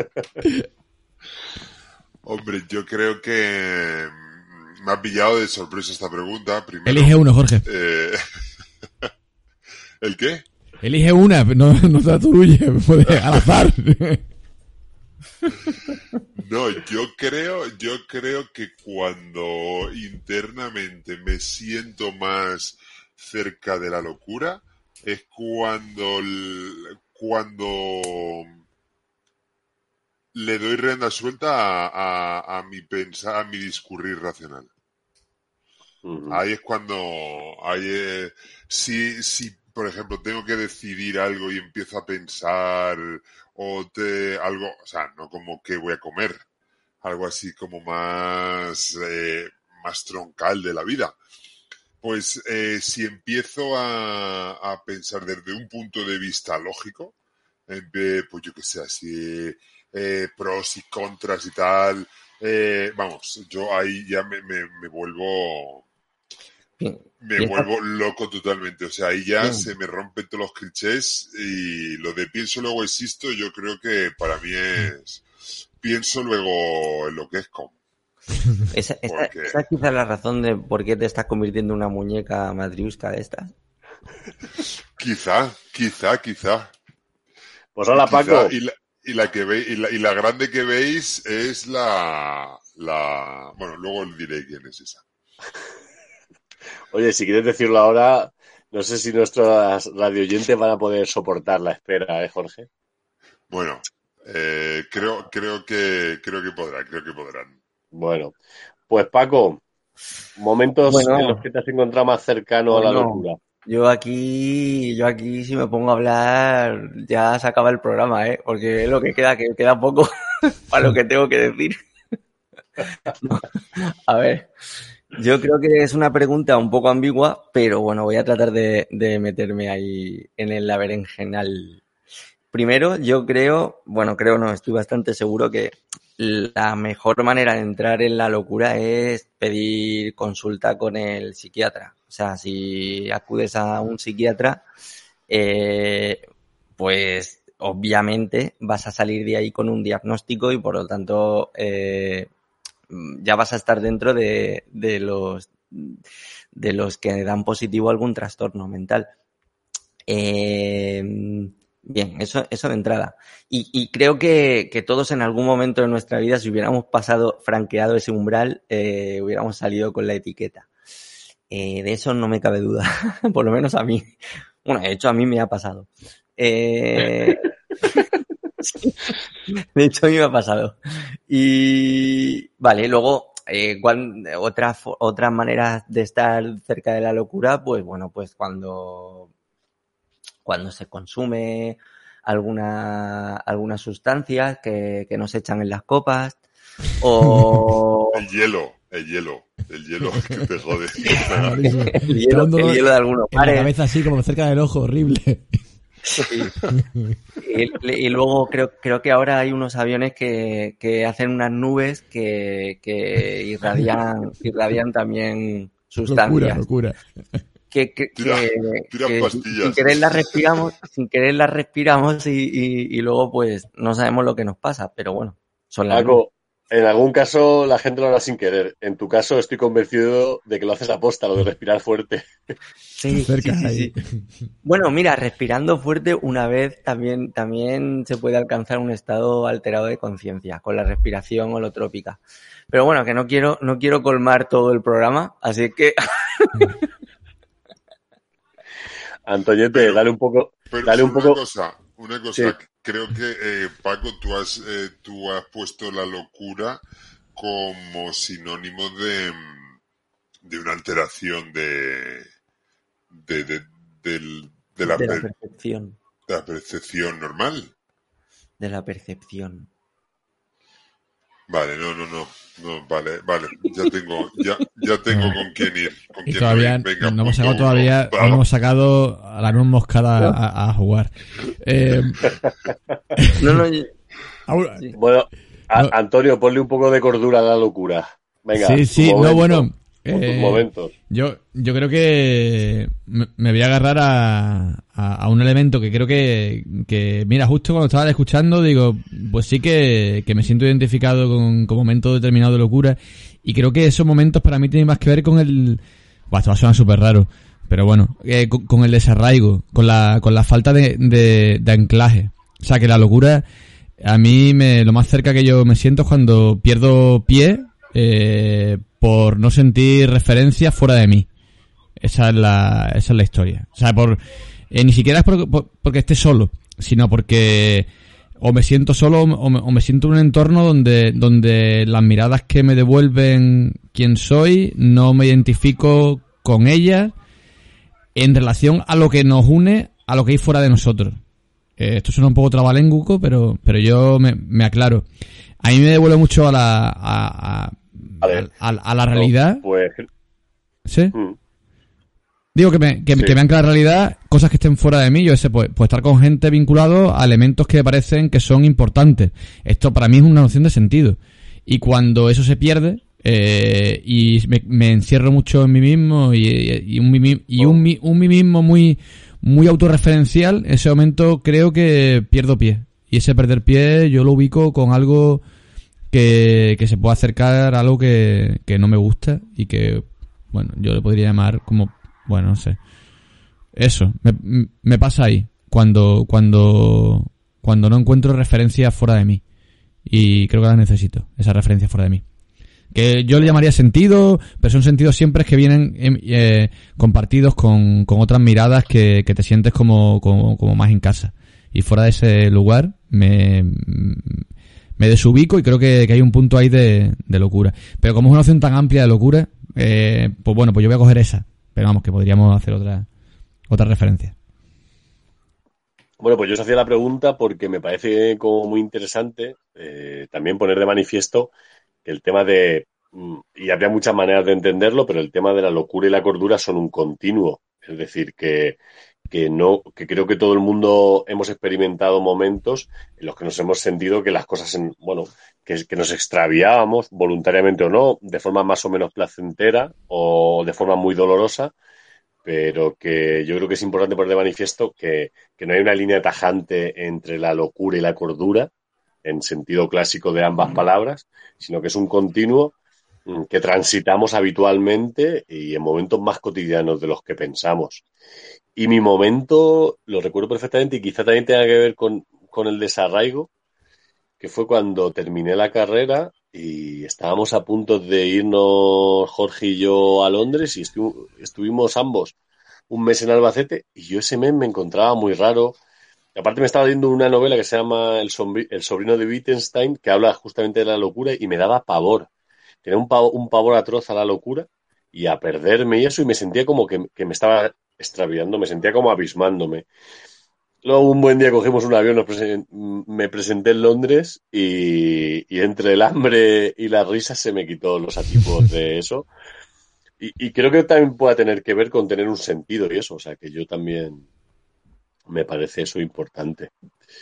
Hombre, yo creo que me ha pillado de sorpresa esta pregunta. Primero, Elige uno, Jorge. ¿El qué? Elige una, no te aturulles, puede al azar. No, yo creo que cuando internamente me siento más cerca de la locura es cuando le doy rienda suelta a mi pensar, a mi discurrir racional. Uh-huh. Ahí es cuando si por ejemplo tengo que decidir algo y empiezo a pensar algo, o sea, no como qué voy a comer, algo así como más troncal de la vida. Pues si empiezo a pensar desde un punto de vista lógico, pues yo que sé, así pros y contras y tal, vamos, yo ahí ya me vuelvo loco totalmente, o sea, ahí ya se me rompen todos los clichés y lo de pienso luego existo, yo creo que para mí es pienso luego en lo que es como. ¿Esa es quizá la razón de por qué te estás convirtiendo en una muñeca matriusca de estas? Quizá. Pues hola, Paco. Y la que veis, y la grande que veis es la bueno, luego diré quién es esa. Oye, si quieres decirlo ahora, no sé si nuestros radioyentes van a poder soportar la espera, Jorge. Bueno, creo que podrán. Bueno, pues Paco, momentos en los que te has encontrado más cercano a la locura. Yo aquí si me pongo a hablar ya se acaba el programa, porque es lo que queda poco para lo que tengo que decir. No, a ver, yo creo que es una pregunta un poco ambigua, pero bueno, voy a tratar de meterme ahí en el berenjenal. Primero, yo estoy bastante seguro que la mejor manera de entrar en la locura es pedir consulta con el psiquiatra. O sea, si acudes a un psiquiatra, pues obviamente vas a salir de ahí con un diagnóstico y por lo tanto ya vas a estar dentro de los que dan positivo a algún trastorno mental. Bien, eso de entrada. Y creo que todos en algún momento de nuestra vida, si hubiéramos franqueado ese umbral, hubiéramos salido con la etiqueta. De eso no me cabe duda, por lo menos a mí. Bueno, de hecho a mí me ha pasado. De hecho a mí me ha pasado. Y vale, luego otras maneras de estar cerca de la locura, pues bueno, pues cuando se consume alguna sustancia que nos echan en las copas o el hielo que te jode. el hielo de algunos pares. En la cabeza así como cerca del ojo, horrible. Sí. Y luego creo que ahora hay unos aviones que hacen unas nubes que irradian también sustancias. Locura. Que sin querer las respiramos y luego pues no sabemos lo que nos pasa, pero bueno, son las Paco, en algún caso la gente lo hará sin querer. En tu caso estoy convencido de que lo haces aposta, lo de respirar fuerte. Sí. Bueno, mira, respirando fuerte una vez también se puede alcanzar un estado alterado de conciencia con la respiración holotrópica. Pero bueno, que no quiero colmar todo el programa, así que Antoñete, dale un poco. Una cosa, sí. Creo que Paco, tú has puesto la locura como sinónimo de una alteración de la percepción. De la percepción normal. De la percepción. Vale, no, vale, ya tengo con quién ir. Y todavía venga, no hemos sacado a la nuez moscada a jugar. Bueno, Antonio, ponle un poco de cordura a la locura. Venga. Sí, tus momentos. Yo creo que me voy a agarrar a un elemento que creo que mira, justo cuando estaba escuchando digo, pues sí que me siento identificado con momento determinado de locura, y creo que esos momentos para mí tienen más que ver con el... esto va a sonar súper raro, pero bueno, con el desarraigo, con la falta de anclaje. O sea, que la locura, a mí lo más cerca que yo me siento es cuando pierdo pie por no sentir referencia fuera de mí. Esa es la historia. O sea, ni siquiera es porque esté solo, sino porque o me siento solo o me siento en un entorno donde las miradas que me devuelven quién soy, no me identifico con ellas en relación a lo que nos une, a lo que hay fuera de nosotros. Esto suena un poco trabalenguco, pero yo me aclaro. A mí me devuelve mucho a la realidad. Pues... ¿Sí? Digo que me ancla la realidad, cosas que estén fuera de mí. Yo pues estar con gente vinculado a elementos que me parecen que son importantes. Esto para mí es una noción de sentido. Y cuando eso se pierde, y me encierro mucho en mí mismo y un mí mismo muy, muy autorreferencial, en ese momento creo que pierdo pie. Y ese perder pie yo lo ubico con algo que se puede acercar a algo que no me gusta y que, bueno, yo le podría llamar como, bueno, no sé. Eso, me pasa ahí, cuando no encuentro referencias fuera de mí. Y creo que las necesito, esas referencias fuera de mí. Que yo le llamaría sentido, pero son sentidos siempre que vienen compartidos con otras miradas que te sientes como más en casa. Y fuera de ese lugar me desubico y creo que hay un punto ahí de locura. Pero como es una opción tan amplia de locura, pues bueno, pues yo voy a coger esa. Pero vamos, que podríamos hacer otra referencia. Bueno, pues yo os hacía la pregunta porque me parece como muy interesante también poner de manifiesto que el tema de, y habría muchas maneras de entenderlo, pero el tema de la locura y la cordura son un continuo. Es decir, que creo que todo el mundo hemos experimentado momentos en los que nos hemos sentido que las cosas, que nos extraviábamos, voluntariamente o no, de forma más o menos placentera o de forma muy dolorosa, pero que yo creo que es importante poner de manifiesto que no hay una línea tajante entre la locura y la cordura, en sentido clásico de ambas palabras, sino que es un continuo que transitamos habitualmente y en momentos más cotidianos de los que pensamos. Y mi momento lo recuerdo perfectamente y quizá también tenga que ver con el desarraigo, que fue cuando terminé la carrera y estábamos a punto de irnos Jorge y yo a Londres y estuvimos ambos un mes en Albacete y yo ese mes me encontraba muy raro. Aparte me estaba leyendo una novela que se llama El sobrino de Wittgenstein, que habla justamente de la locura y me daba pavor. Tenía un pavor atroz a la locura y a perderme y eso, y me sentía como que me estaba extraviando, me sentía como abismándome. Luego un buen día cogimos un avión, me presenté en Londres y entre el hambre y las risas se me quitó los atipos de eso. Y creo que también pueda tener que ver con tener un sentido y eso, o sea que yo también me parece eso importante.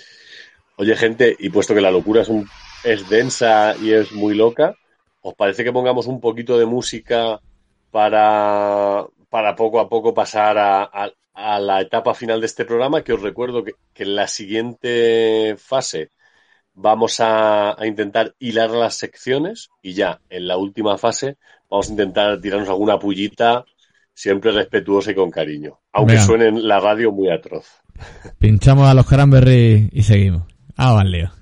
Oye, gente, y puesto que la locura es densa y es muy loca, ¿os parece que pongamos un poquito de música para poco a poco pasar a la etapa final de este programa? Que os recuerdo que en la siguiente fase vamos a intentar hilar las secciones y ya en la última fase vamos a intentar tirarnos alguna pullita siempre respetuosa y con cariño, aunque suene en la radio muy atroz. Pinchamos a los Cranberries y seguimos. Va al lío.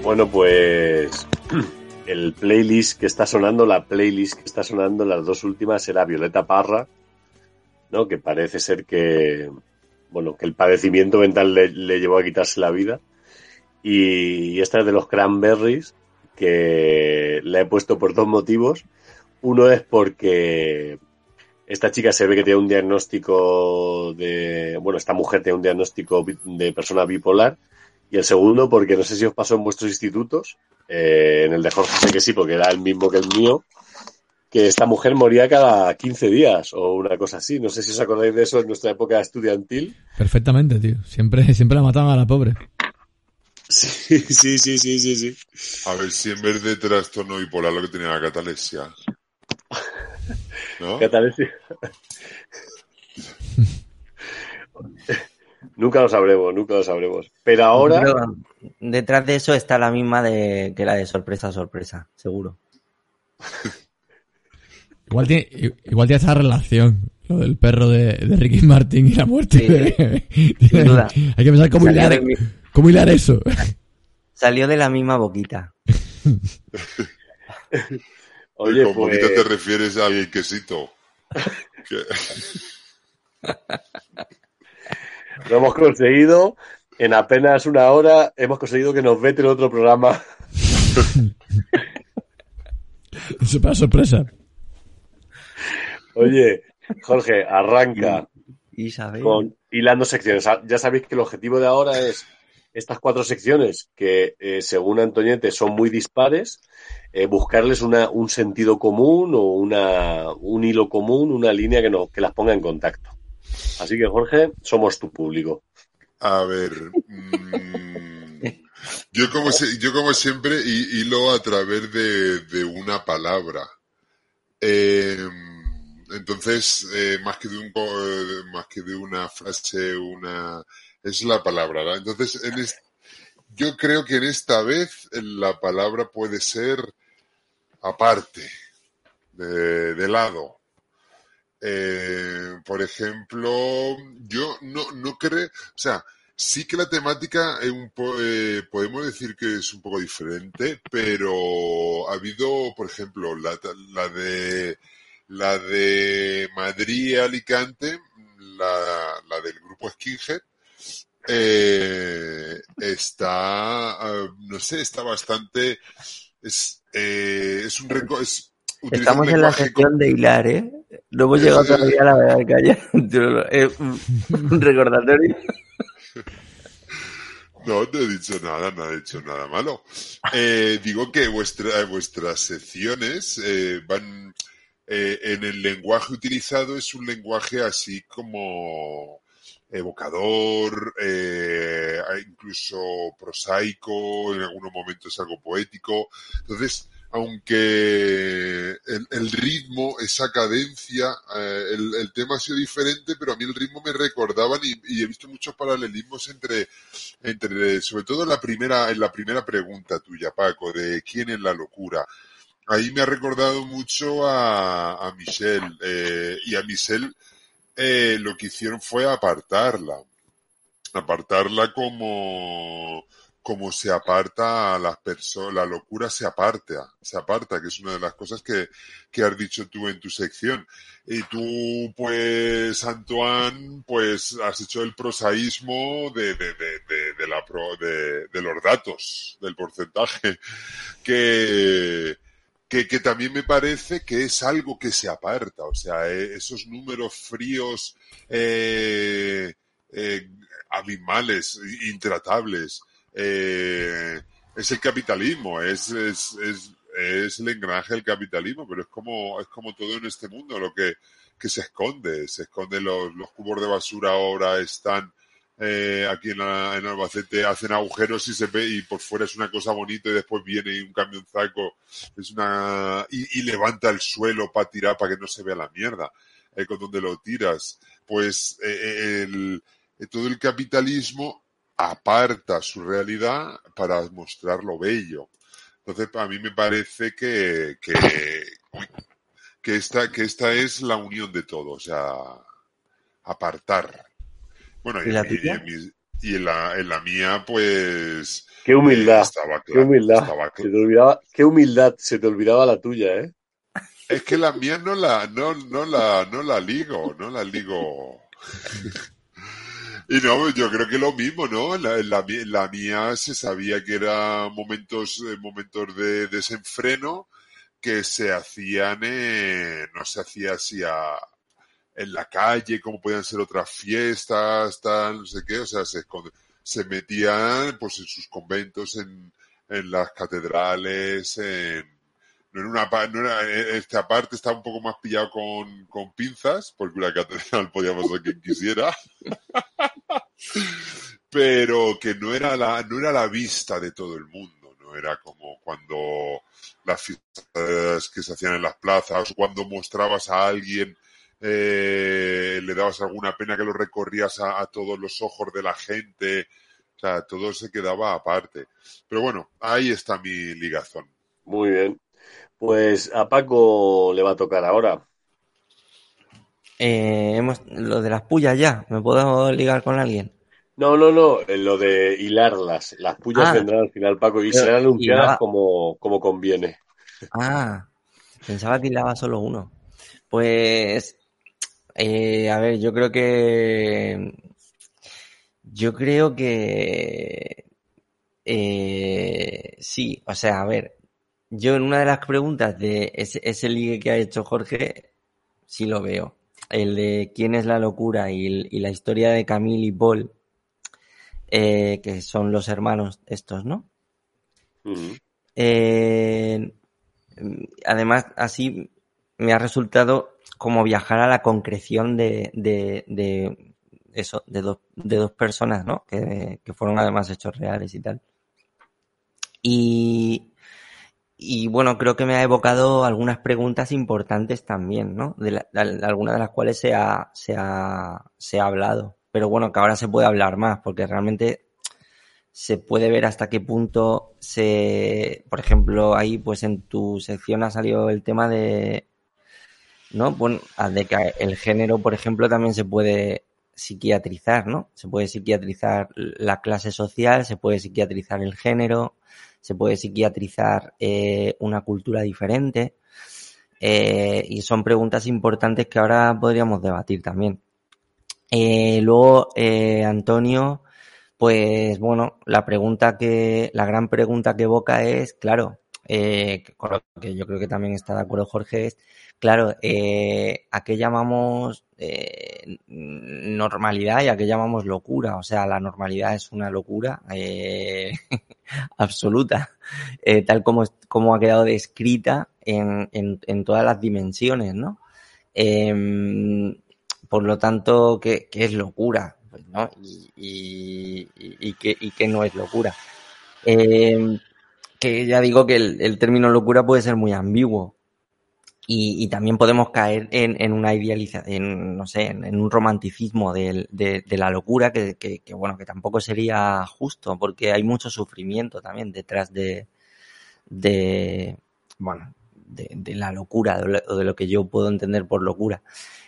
Bueno, pues el playlist que está sonando, las dos últimas, era Violeta Parra, ¿no? Que parece ser que, bueno, que el padecimiento mental le llevó a quitarse la vida. Y esta es de los Cranberries, que la he puesto por dos motivos. Uno es porque esta chica se ve que tiene un diagnóstico esta mujer tiene un diagnóstico de persona bipolar. Y el segundo, porque no sé si os pasó en vuestros institutos, en el de Jorge sé que sí, porque era el mismo que el mío, que esta mujer moría cada 15 días o una cosa así. No sé si os acordáis de eso en nuestra época estudiantil. Perfectamente, tío. Siempre la mataban a la pobre. Sí. A ver si en vez de trastorno bipolar lo que tenía era catalepsia. ¿No? Catalepsia. Nunca lo sabremos. Pero ahora... Pero detrás de eso está la misma que la de sorpresa, seguro. Igual tiene esa relación, lo del perro de Ricky Martin y la muerte. Sí, sin duda. Hay que pensar cómo hilar eso. Salió de la misma boquita. Oye, con boquita te refieres a el quesito. Lo hemos conseguido. En apenas una hora hemos conseguido que nos vete en otro programa. Super sorpresa. Oye, Jorge, arranca Isabel. con hilando secciones. Ya sabéis que el objetivo de ahora es estas 4 secciones que, según Antoñete, son muy dispares, buscarles un sentido común o un hilo común, una línea que las ponga en contacto. Así que, Jorge, somos tu público. A ver, yo como siempre hilo a través de una palabra. Entonces, más que de una frase, es la palabra, ¿verdad? Entonces, yo creo que en esta vez la palabra puede ser aparte, de lado. Por ejemplo, yo no creo, o sea, sí que la temática podemos decir que es un poco diferente, pero ha habido, por ejemplo, la de Madrid-Alicante, la del grupo Skinhead, está bastante, es Estamos en la sección de hilar, ¿eh? No hemos llegado todavía a la verdad, calla. Un recordatorio. No he dicho nada malo. Digo que vuestras secciones van en el lenguaje utilizado, es un lenguaje así como evocador, incluso prosaico, en algunos momentos algo poético. Entonces, aunque el ritmo, esa cadencia, el tema ha sido diferente, pero a mí el ritmo me recordaban y he visto muchos paralelismos entre sobre todo en la primera pregunta tuya, Paco, de quién es la locura. Ahí me ha recordado mucho a Michelle, y a Michelle lo que hicieron fue apartarla como se aparta a las personas, la locura se aparta, que es una de las cosas que has dicho tú en tu sección. Y tú, pues, Antoine, pues, has hecho el prosaísmo de los datos, del porcentaje, que también me parece que es algo que se aparta, o sea, esos números fríos, abismales, intratables, es el capitalismo, es el engranaje del capitalismo, pero es como todo en este mundo, lo que se esconde los cubos de basura ahora están aquí en Albacete, hacen agujeros y se ve y por fuera es una cosa bonita y después viene un camionzaco y levanta el suelo para tirar para que no se vea la mierda con donde lo tiras. Pues todo el capitalismo aparta su realidad para mostrar lo bello. Entonces, a mí me parece que esta es la unión de todo, o sea, apartar. Bueno, ¿Y la tuya? Y en la mía, pues... Qué humildad, estaba qué claro, humildad. estaba Se te olvidaba, qué humildad, se te olvidaba la tuya, ¿eh? Es que la mía no la ligo. Y no, yo creo que lo mismo, ¿no? La mía se sabía que eran momentos de desenfreno que se hacían, no se hacía así en la calle, como podían ser otras fiestas, tal, no sé qué, o sea, se metían pues en sus conventos, en las catedrales, esta parte estaba un poco más pillado con pinzas, porque una catedral podía pasar quien quisiera, pero que no era la vista de todo el mundo, no era como cuando las fiestas que se hacían en las plazas, o cuando mostrabas a alguien, le dabas alguna pena que lo recorrías a todos los ojos de la gente, o sea, todo se quedaba aparte. Pero bueno, ahí está mi ligazón. Muy bien. Pues a Paco le va a tocar ahora. Lo de las pullas ya, ¿me puedo ligar con alguien? No, lo de hilarlas. Las pullas vendrán al final, Paco, y serán anunciadas como conviene. Pensaba que hilaba solo uno. Pues, a ver, yo creo que sí, o sea, a ver, yo en una de las preguntas de ese ligue que ha hecho Jorge, sí lo veo. El de quién es la locura y la historia de Camille y Paul, que son los hermanos estos, ¿no? Uh-huh. Además, así me ha resultado como viajar a la concreción de dos personas, ¿no? Que fueron además hechos reales y tal. Y bueno, creo que me ha evocado algunas preguntas importantes también, ¿no? Algunas de las cuales se ha hablado. Pero bueno, que ahora se puede hablar más, porque realmente se puede ver hasta qué punto por ejemplo, ahí pues en tu sección ha salido el tema de, ¿no? Bueno, de que el género, por ejemplo, también se puede psiquiatrizar, ¿no? Se puede psiquiatrizar la clase social, se puede psiquiatrizar el género, se puede psiquiatrizar una cultura diferente, y son preguntas importantes que ahora podríamos debatir también. Luego, Antonio, pues bueno, la gran pregunta que evoca es, claro, con lo que yo creo que también está de acuerdo Jorge, es, claro, ¿a qué llamamos normalidad y a qué llamamos locura? O sea, la normalidad es una locura absoluta, tal como ha quedado descrita en todas las dimensiones, ¿no? Por lo tanto, ¿qué es locura? Pues, ¿no? Y qué no es locura. Que ya digo que el término locura puede ser muy ambiguo. Y también podemos caer en una idealización, no sé, en un romanticismo de la locura que bueno, que tampoco sería justo, porque hay mucho sufrimiento también detrás de la locura, o de lo que yo puedo entender por locura.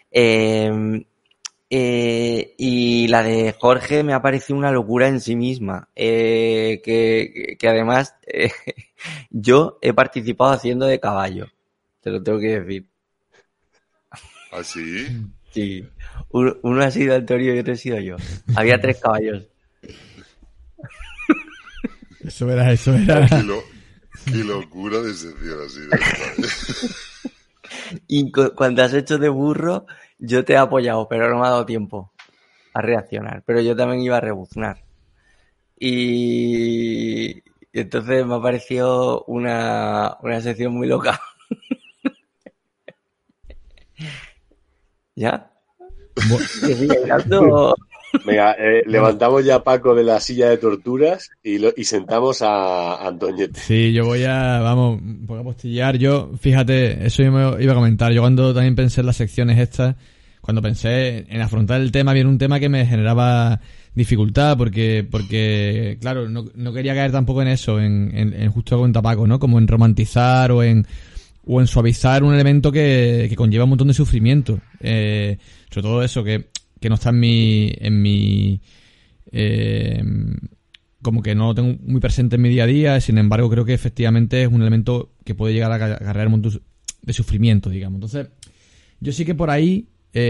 Y la de Jorge me ha parecido una locura en sí misma, que además yo he participado haciendo de caballo, te lo tengo que decir. ¿Ah, sí? Sí, uno ha sido Antonio y otro he sido yo. Había 3 caballos. Eso era. Qué locura de sección así, de verdad. Y cuando has hecho de burro, yo te he apoyado, pero no me ha dado tiempo a reaccionar. Pero yo también iba a rebuznar. Y entonces me ha parecido una sección muy loca. ¿Ya? ¿Que sigue hablando? Venga, levantamos ya a Paco de la silla de torturas y sentamos a Antoñete. Sí, yo voy a postillar. Yo, fíjate, eso yo me iba a comentar. Yo cuando también pensé en las secciones estas, cuando pensé en afrontar el tema, viene un tema que me generaba dificultad porque claro, no quería caer tampoco en eso, en justo como en Paco, ¿no? Como en romantizar o en suavizar un elemento que conlleva un montón de sufrimiento. Sobre todo eso, que no está en mi como que no lo tengo muy presente en mi día a día. Sin embargo, creo que efectivamente es un elemento que puede llegar a acarrear un montón de sufrimiento, digamos. Entonces, yo sí que por ahí,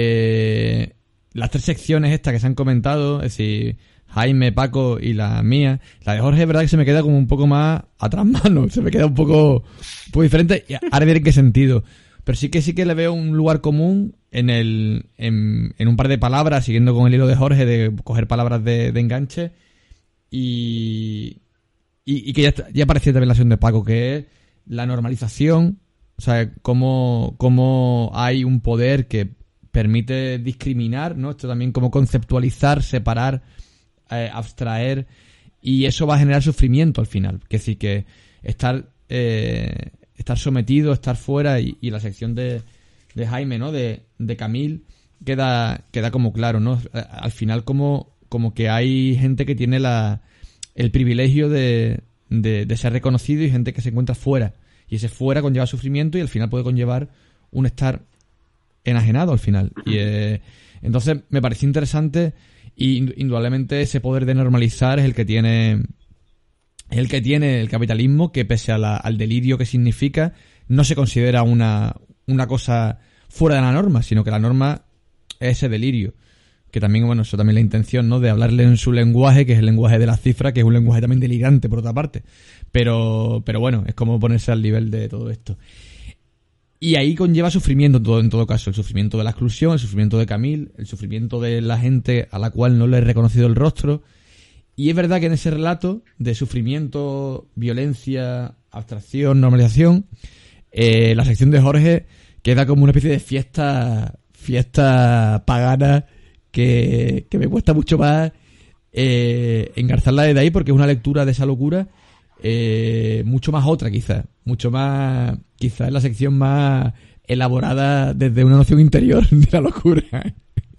las 3 secciones estas que se han comentado, es decir, Jaime, Paco y la mía, la de Jorge es verdad que se me queda como un poco más atrás mano, se me queda un poco diferente, y ahora diré en qué sentido. Pero sí que le veo un lugar común en un par de palabras, siguiendo con el hilo de Jorge, de coger palabras de enganche, y que ya aparecía también la acción de Paco, que es la normalización, o sea, cómo hay un poder que permite discriminar, ¿no? Esto también como conceptualizar, separar, abstraer, y eso va a generar sufrimiento al final. Es decir, que estar sometido, estar fuera, y la sección de Jaime, ¿no? De Camille queda como claro, ¿no? Al final como que hay gente que tiene el privilegio de ser reconocido, y gente que se encuentra fuera, y ese fuera conlleva sufrimiento, y al final puede conllevar un estar enajenado al final. Y entonces me pareció interesante, y indudablemente ese poder de normalizar es el que tiene el capitalismo, que pese al delirio que significa, no se considera una cosa fuera de la norma, sino que la norma es ese delirio. Que también, bueno, eso también es la intención, ¿no? De hablarle en su lenguaje, que es el lenguaje de las cifras, que es un lenguaje también delirante, por otra parte. Pero bueno, es como ponerse al nivel de todo esto. Y ahí conlleva sufrimiento en todo caso. El sufrimiento de la exclusión, el sufrimiento de Camille, el sufrimiento de la gente a la cual no le he reconocido el rostro. Y es verdad que en ese relato de sufrimiento, violencia, abstracción, normalización, la sección de Jorge queda como una especie de fiesta pagana que me cuesta mucho más engarzarla desde ahí, porque es una lectura de esa locura mucho más otra, quizás es la sección más elaborada desde una noción interior de la locura.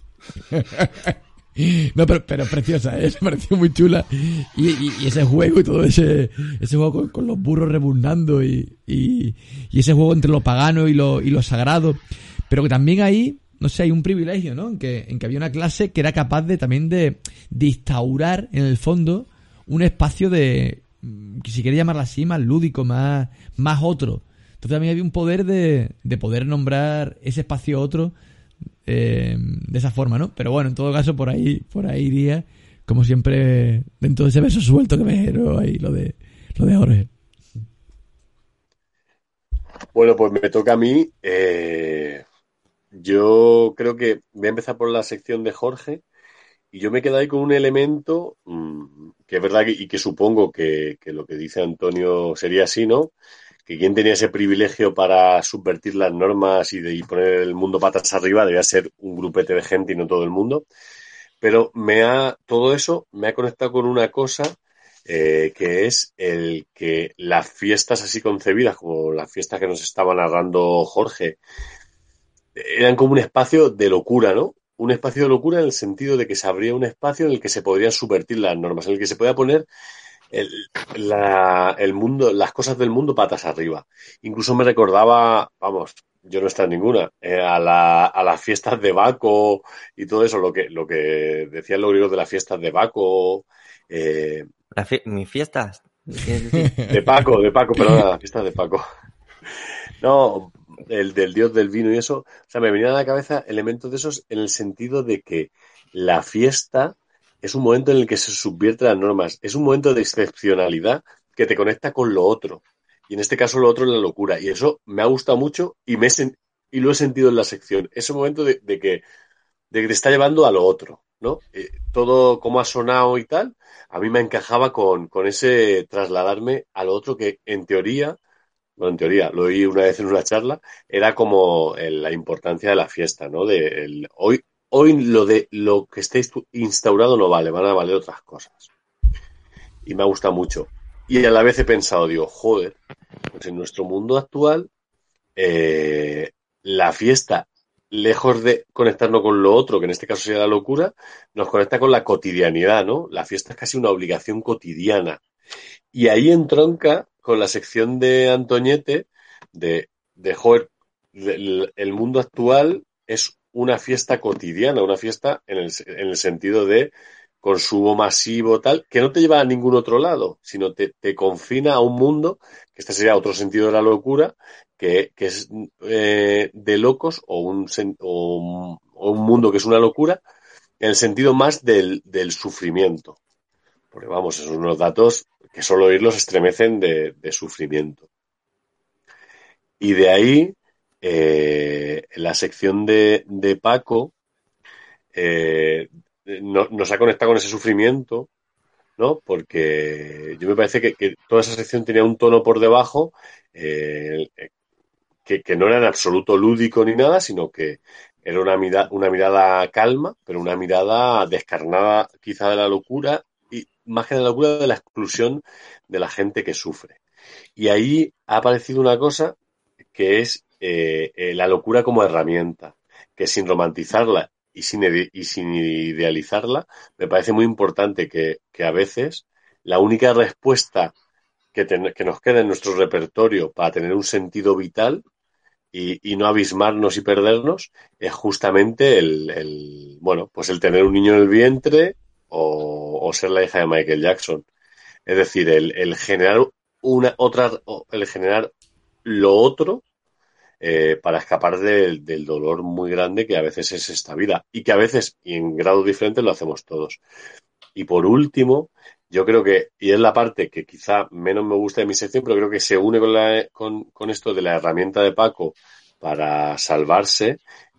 No, pero preciosa, me pareció muy chula, y ese juego y todo ese juego con los burros rebuznando, y ese juego entre lo pagano y lo sagrado, pero que también ahí, no sé, hay un privilegio, ¿no? En que había una clase que era capaz también de instaurar en el fondo un espacio que si quiere llamarlo así, más lúdico, más otro. Entonces también había un poder de poder nombrar ese espacio otro de esa forma, ¿no? Pero bueno, en todo caso, por ahí iría, como siempre, dentro de ese beso suelto que me generó ahí lo de Jorge. Bueno, pues me toca a mí. Yo creo que voy a empezar por la sección de Jorge, y yo me quedo ahí con un elemento que es verdad y que supongo que lo que dice Antonio sería así, ¿no? Que quien tenía ese privilegio para subvertir las normas y poner el mundo patas arriba debía ser un grupete de gente y no todo el mundo. Pero todo eso me ha conectado con una cosa, que es el que las fiestas así concebidas, como las fiestas que nos estaba narrando Jorge, eran como un espacio de locura, ¿no? Un espacio de locura en el sentido de que se abría un espacio en el que se podrían subvertir las normas, en el que se podía poner el mundo, las cosas del mundo patas arriba. Incluso me recordaba, vamos, yo no estaba en ninguna, a las fiestas de Baco y todo eso, lo que decían los griegos de las fiestas de Baco. ¿Mis fiestas? De Paco, perdón, las fiestas de Paco. No, el del dios del vino y eso. O sea, me venían a la cabeza elementos de esos en el sentido de que la fiesta es un momento en el que se subvierten las normas. Es un momento de excepcionalidad que te conecta con lo otro. Y en este caso lo otro es la locura. Y eso me ha gustado mucho y lo he sentido en la sección. Ese momento de que te está llevando a lo otro, ¿no? Todo como ha sonado y tal, a mí me encajaba con ese trasladarme a lo otro que en teoría, lo oí una vez en una charla, era como la importancia de la fiesta, ¿no? Hoy lo que esté instaurado no vale, van a valer otras cosas. Y me ha gustado mucho. Y a la vez he pensado, digo, joder, pues en nuestro mundo actual, la fiesta, lejos de conectarnos con lo otro, que en este caso sería la locura, nos conecta con la cotidianidad, ¿no? La fiesta es casi una obligación cotidiana. Y ahí entronca con la sección de Antoñete de joder, el mundo actual es una fiesta cotidiana, una fiesta en el sentido de consumo masivo, tal, que no te lleva a ningún otro lado, sino te confina a un mundo, que este sería otro sentido de la locura, que es de locos o un mundo que es una locura, en el sentido más del sufrimiento. Porque vamos, esos son unos datos que solo oírlos estremecen de sufrimiento. Y de ahí, la sección de Paco nos ha conectado con ese sufrimiento, ¿no? Porque yo me parece que toda esa sección tenía un tono por debajo que no era en absoluto lúdico ni nada, sino que era una mirada calma, pero una mirada descarnada quizá de la locura y más que de la locura, de la exclusión de la gente que sufre. Y ahí ha aparecido una cosa que es la locura como herramienta, que sin romantizarla y sin idealizarla, me parece muy importante que a veces la única respuesta que nos queda en nuestro repertorio para tener un sentido vital y no abismarnos y perdernos es justamente el tener un niño en el vientre o ser la hija de Michael Jackson. Es decir, el generar el generar lo otro para escapar del dolor muy grande que a veces es esta vida y que a veces y en grados diferentes lo hacemos todos. Y por último, yo creo que, y es la parte que quizá menos me gusta de mi sección, pero creo que se une con esto de la herramienta de Paco para salvarse.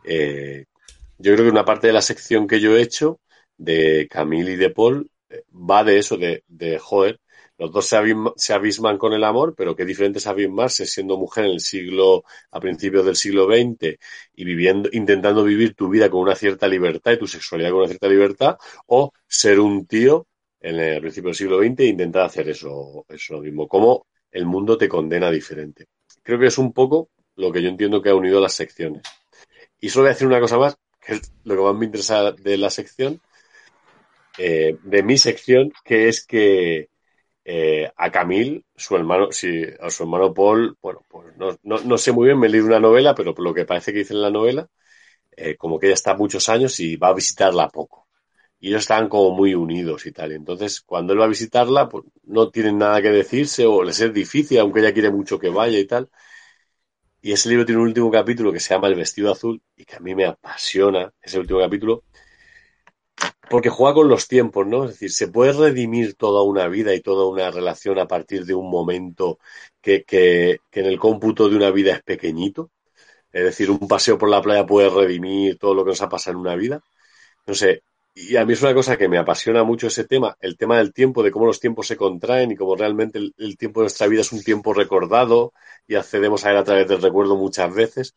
Yo creo que una parte de la sección que yo he hecho de Camille y de Paul va de eso, de joder, los dos se abisman con el amor, pero qué diferente es abismarse siendo mujer a principios del siglo XX y intentando vivir tu vida con una cierta libertad y tu sexualidad con una cierta libertad, o ser un tío en el principio del siglo XX e intentar hacer eso mismo. Cómo el mundo te condena diferente. Creo que es un poco lo que yo entiendo que ha unido las secciones. Y solo voy a decir una cosa más, que es lo que más me interesa de la sección, de mi sección, que es que a Camille, a su hermano Paul, bueno, pues no sé muy bien, me he leído una novela, pero por lo que parece que dice en la novela, como que ella está muchos años y va a visitarla poco. Y ellos estaban como muy unidos y tal. Y entonces, cuando él va a visitarla, pues no tienen nada que decirse o les es difícil, aunque ella quiere mucho que vaya y tal. Y ese libro tiene un último capítulo que se llama El vestido azul y que a mí me apasiona ese último capítulo porque juega con los tiempos, ¿no? Es decir, se puede redimir toda una vida y toda una relación a partir de un momento que en el cómputo de una vida es pequeñito. Es decir, un paseo por la playa puede redimir todo lo que nos ha pasado en una vida. No sé, y a mí es una cosa que me apasiona mucho ese tema, el tema del tiempo, de cómo los tiempos se contraen y cómo realmente el tiempo de nuestra vida es un tiempo recordado y accedemos a él a través del recuerdo muchas veces.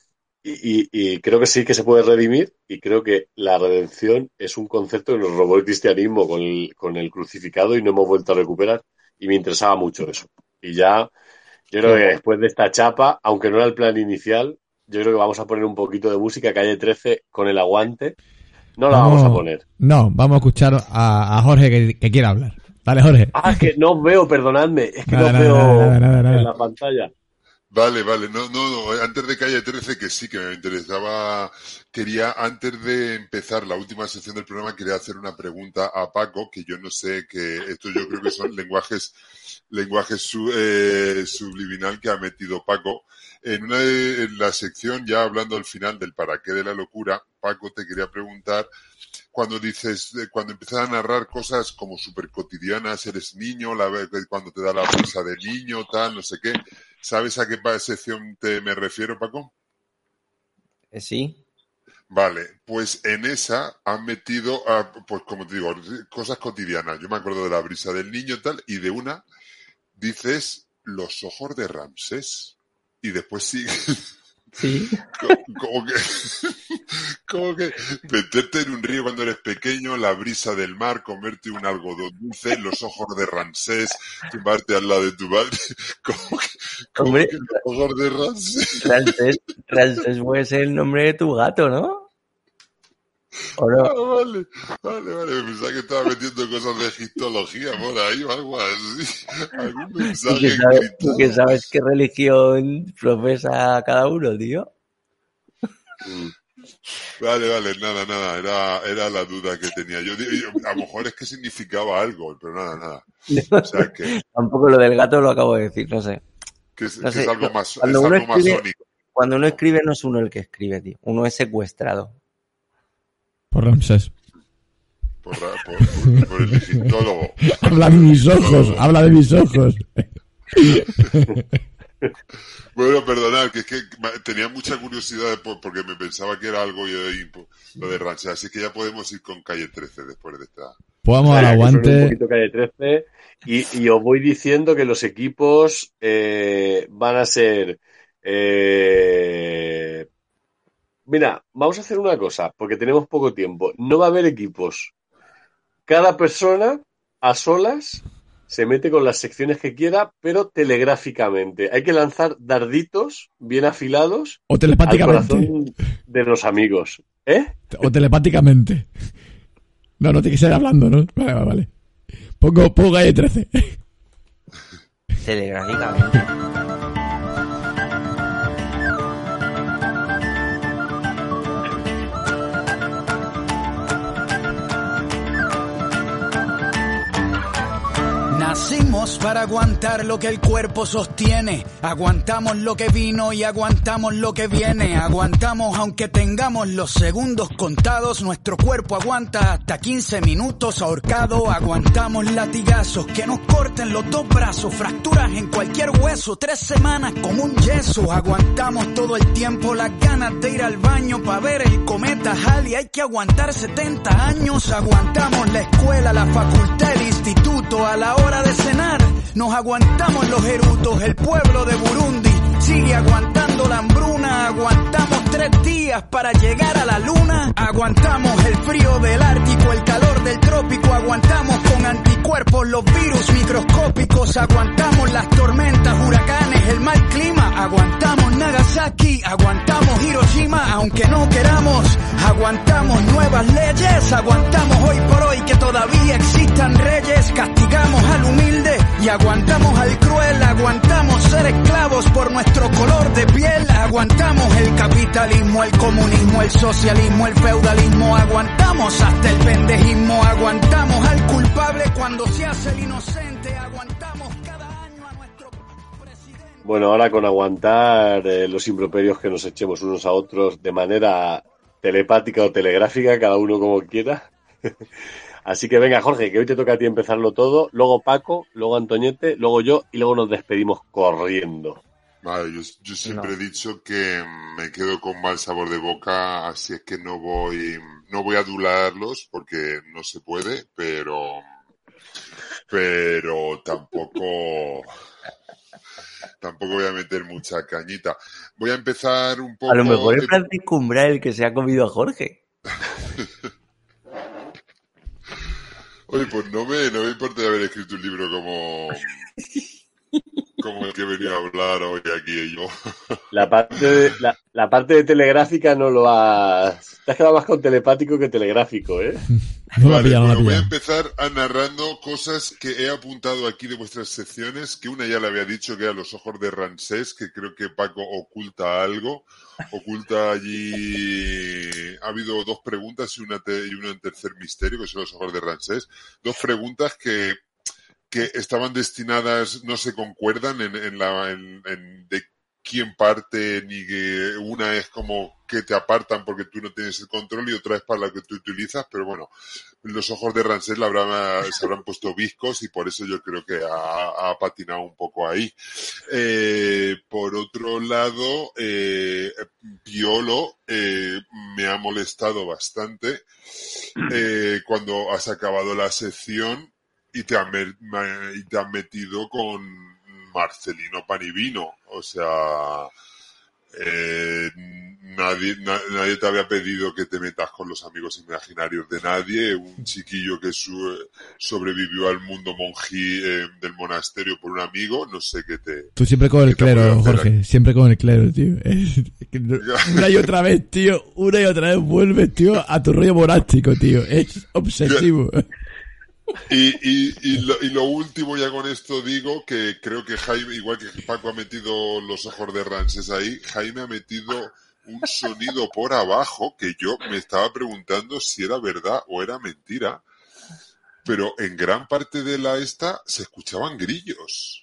Y creo que sí que se puede redimir y creo que la redención es un concepto que nos robó el cristianismo con el crucificado y no hemos vuelto a recuperar y me interesaba mucho eso. Y ya, yo creo que después de esta chapa, aunque no era el plan inicial, yo creo que vamos a poner un poquito de música, Calle 13 con El Aguante. No la vamos a poner. No, vamos a escuchar a Jorge que quiera hablar. Dale, Jorge. Ah, que no os veo, perdonadme. Es que no veo en la pantalla. Vale, no, antes de Calle 13, que sí, que me interesaba, antes de empezar la última sección del programa, quería hacer una pregunta a Paco, que yo no sé, que esto yo creo que son lenguajes subliminal que ha metido Paco. En la sección, ya hablando al final del para qué de la locura, Paco, te quería preguntar, cuando empiezas a narrar cosas como súper cotidianas, eres niño, cuando te da la brisa de niño, tal, no sé qué, ¿sabes a qué sección me refiero, Paco? Sí. Vale, pues en esa han metido, pues como te digo, cosas cotidianas. Yo me acuerdo de la brisa del niño, tal, y de una dices los ojos de Ramsés. Y después sigue. Sí. Como que meterte en un río cuando eres pequeño, la brisa del mar, comerte un algodón dulce, los ojos de Ramsés, tumbarte al lado de tu madre. Hombre, que los ojos de Ramsés. Ramsés puede ser el nombre de tu gato, ¿no? ¿O no? Vale. Pensaba que estaba metiendo cosas de egiptología por ahí o algo así. Algún mensaje ¿Tú que sabes qué religión profesa cada uno, tío? Vale, nada, era la duda que tenía. Yo a lo mejor es que significaba algo, pero nada. O sea que... Tampoco lo del gato lo acabo de decir, no sé. Que es No sé, algo más, cuando es uno algo escribe- masónico. Cuando uno escribe no es uno el que escribe, tío. Uno es secuestrado. Por Ramsés. Por el egiptólogo. Habla de mis ojos, habla de mis ojos. Bueno, perdonad, que es que tenía mucha curiosidad porque me pensaba que era algo lo de Ramsés, así que ya podemos ir con Calle 13 después de esta. Pues vamos al Venga, que suene un aguante. poquito Calle 13 y os voy diciendo que los equipos van a ser... Mira, vamos a hacer una cosa, porque tenemos poco tiempo. No va a haber equipos. Cada persona, a solas, se mete con las secciones que quiera, pero telegráficamente. Hay que lanzar darditos bien afilados O al telepáticamente. corazón de los amigos. ¿Eh? O telepáticamente. No tiene que ser hablando, ¿no? Vale. Pongo Calle 13. Telegráficamente. Nacimos para aguantar lo que el cuerpo sostiene. Aguantamos lo que vino y aguantamos lo que viene. Aguantamos aunque tengamos los segundos contados. Nuestro cuerpo aguanta hasta 15 minutos ahorcado. Aguantamos latigazos que nos corten los dos brazos. Fracturas en cualquier hueso. 3 semanas como un yeso. Aguantamos todo el tiempo las ganas de ir al baño para ver el cometa Halley. Hay que aguantar 70 años. Aguantamos la escuela, la facultad, el instituto. A la hora de cenar nos aguantamos los erutos. El pueblo de Burundi sigue aguantando la hambruna. Aguantamos 3 días para llegar a la luna. Aguantamos el frío del Ártico, el calor del trópico. Aguantamos con anticuerpos los virus microscópicos. Aguantamos las tormentas, huracanes, el mal clima. Aguantamos Nagasaki, aguantamos Hiroshima, aunque no queramos. Aguantamos nuevas leyes, aguantamos hoy por hoy que todavía existan reyes. Castigamos al humilde y aguantamos al cruel. Aguantamos ser esclavos por nuestro color de piel. Aguantamos el capitalismo, el comunismo, el socialismo, el feudalismo. Aguantamos hasta el pendejismo. Aguantamos al culpable cuando se hace el inocente. Aguantamos cada año a nuestro presidente. Bueno, ahora con aguantar los improperios que nos echemos unos a otros de manera telepática o telegráfica, cada uno como quiera. Así que venga, Jorge, que hoy te toca a ti empezarlo todo, luego Paco, luego Antoñete, luego yo y luego nos despedimos corriendo. Vale, yo siempre he dicho que me quedo con mal sabor de boca, así es que no voy a adularlos porque no se puede, pero tampoco voy a meter mucha cañita. Voy a empezar un poco... A lo mejor es Francisco Umbral el que se ha comido a Jorge. Oye, pues no me importa haber escrito un libro como el que venía a hablar hoy aquí yo. La parte de telegráfica no lo has... Te has quedado más con telepático que telegráfico, ¿eh? Vale, voy a empezar narrando cosas que he apuntado aquí de vuestras secciones, que una ya le había dicho que eran los ojos de Ramsés, que creo que Paco oculta algo. Oculta allí... Ha habido 2 preguntas y una en tercer misterio, que son los ojos de Ramsés. 2 preguntas que estaban destinadas, no se concuerdan en de quién parte, ni que una es como que te apartan porque tú no tienes el control y otra es para la que tú utilizas, pero bueno, los ojos de Ramsés se habrán puesto viscos y por eso yo creo que ha patinado un poco ahí. Por otro lado, Piolo me ha molestado bastante cuando has acabado la sección y te han metido con Marcelino Panivino. O sea, nadie te había pedido que te metas con los amigos imaginarios de nadie. Un chiquillo que sobrevivió al mundo monjí del monasterio por un amigo. No sé qué te... Tú siempre con el clero, Jorge. Siempre con el clero, tío. Una y otra vez, tío. Una y otra vez vuelves, tío, a tu rollo monástico, tío. Es obsesivo. Y lo último, ya con esto digo que creo que Jaime, igual que Paco ha metido los ojos de Ramsés ahí, Jaime ha metido un sonido por abajo que yo me estaba preguntando si era verdad o era mentira, pero en gran parte de la esta se escuchaban grillos.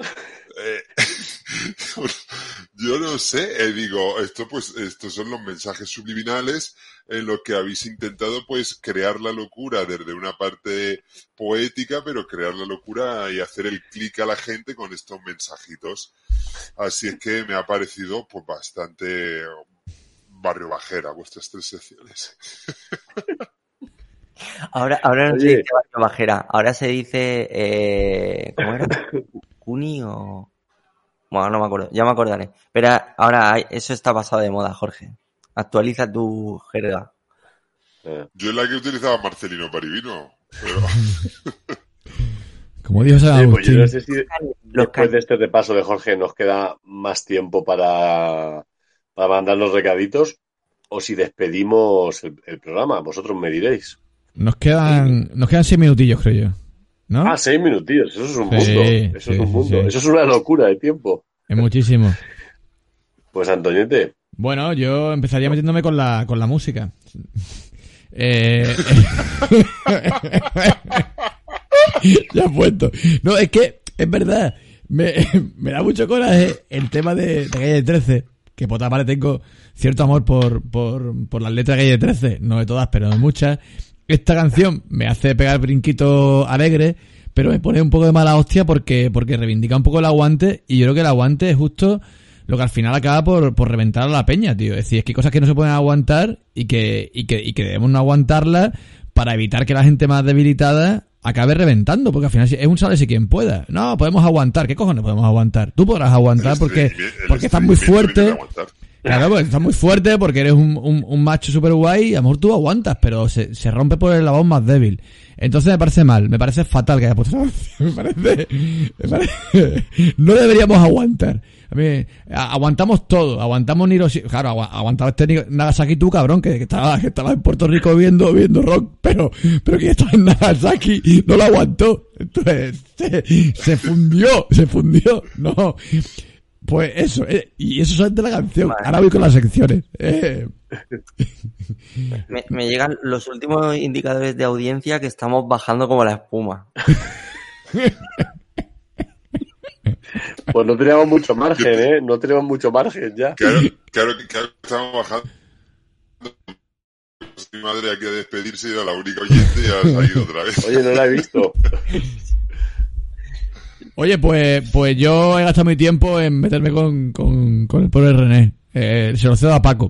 Yo no sé, digo, estos son los mensajes subliminales en los que habéis intentado pues crear la locura desde una parte poética, pero crear la locura y hacer el clic a la gente con estos mensajitos. Así es que me ha parecido pues bastante barrio bajera vuestras 3 secciones. Ahora no se dice barrio bajera, ahora se dice ¿cómo era? ¿Cuni o...? Bueno, no me acuerdo, ya me acordaré. Pero ahora eso está pasado de moda, Jorge. Actualiza tu jerga. Yo es la que utilizaba Marcelino Parivino, pero... Como dijo San Pues yo Agustín. no sé si después de este repaso de Jorge nos queda más tiempo para mandar los recaditos o si despedimos el programa. Vosotros me diréis. Nos quedan 6 minutillos, creo yo. ¿No? 6 minutillos. Eso es un Sí, mundo. Eso es un mundo. sí. Eso es una locura de tiempo. Es muchísimo. Pues Antoñete. Bueno, yo empezaría metiéndome con la música. Ya he puesto. No, es que, es verdad, me da mucho coraje el tema de Calle 13, que por otra parte tengo cierto amor por las letras de Calle 13, no de todas, pero de muchas. Esta canción me hace pegar brinquito alegre, pero me pone un poco de mala hostia porque reivindica un poco el aguante, y yo creo que el aguante es justo lo que al final acaba por reventar a la peña, tío. Es decir, es que hay cosas que no se pueden aguantar y que debemos no aguantarlas para evitar que la gente más debilitada acabe reventando, porque al final es un sálvese quien pueda. No, podemos aguantar. ¿Qué cojones podemos aguantar? Tú podrás aguantar porque estás muy fuerte. Claro, porque estás muy fuerte, porque eres un macho super guay, y a lo mejor tú aguantas, pero se rompe por el eslabón más débil. Entonces me parece mal, me parece fatal que haya puesto esa canción. Me parece no deberíamos aguantar. A mí, aguantamos todo, aguantamos claro, aguantaba Nagasaki tú, cabrón, que estaba en Puerto Rico viendo rock, pero que estaba en Nagasaki no lo aguantó. Entonces se fundió, no. Pues eso, y eso es de la canción. Ahora voy con las secciones. Me llegan los últimos indicadores de audiencia que estamos bajando como la espuma. Pues no teníamos mucho margen, ¿eh? No tenemos mucho margen ya. Claro que estamos bajando. Mi madre aquí a despedirse, era la única oyente y ha salido otra vez. Oye, no la he visto. Oye, pues yo he gastado mi tiempo en meterme con el pobre René. Se lo cedo a Paco.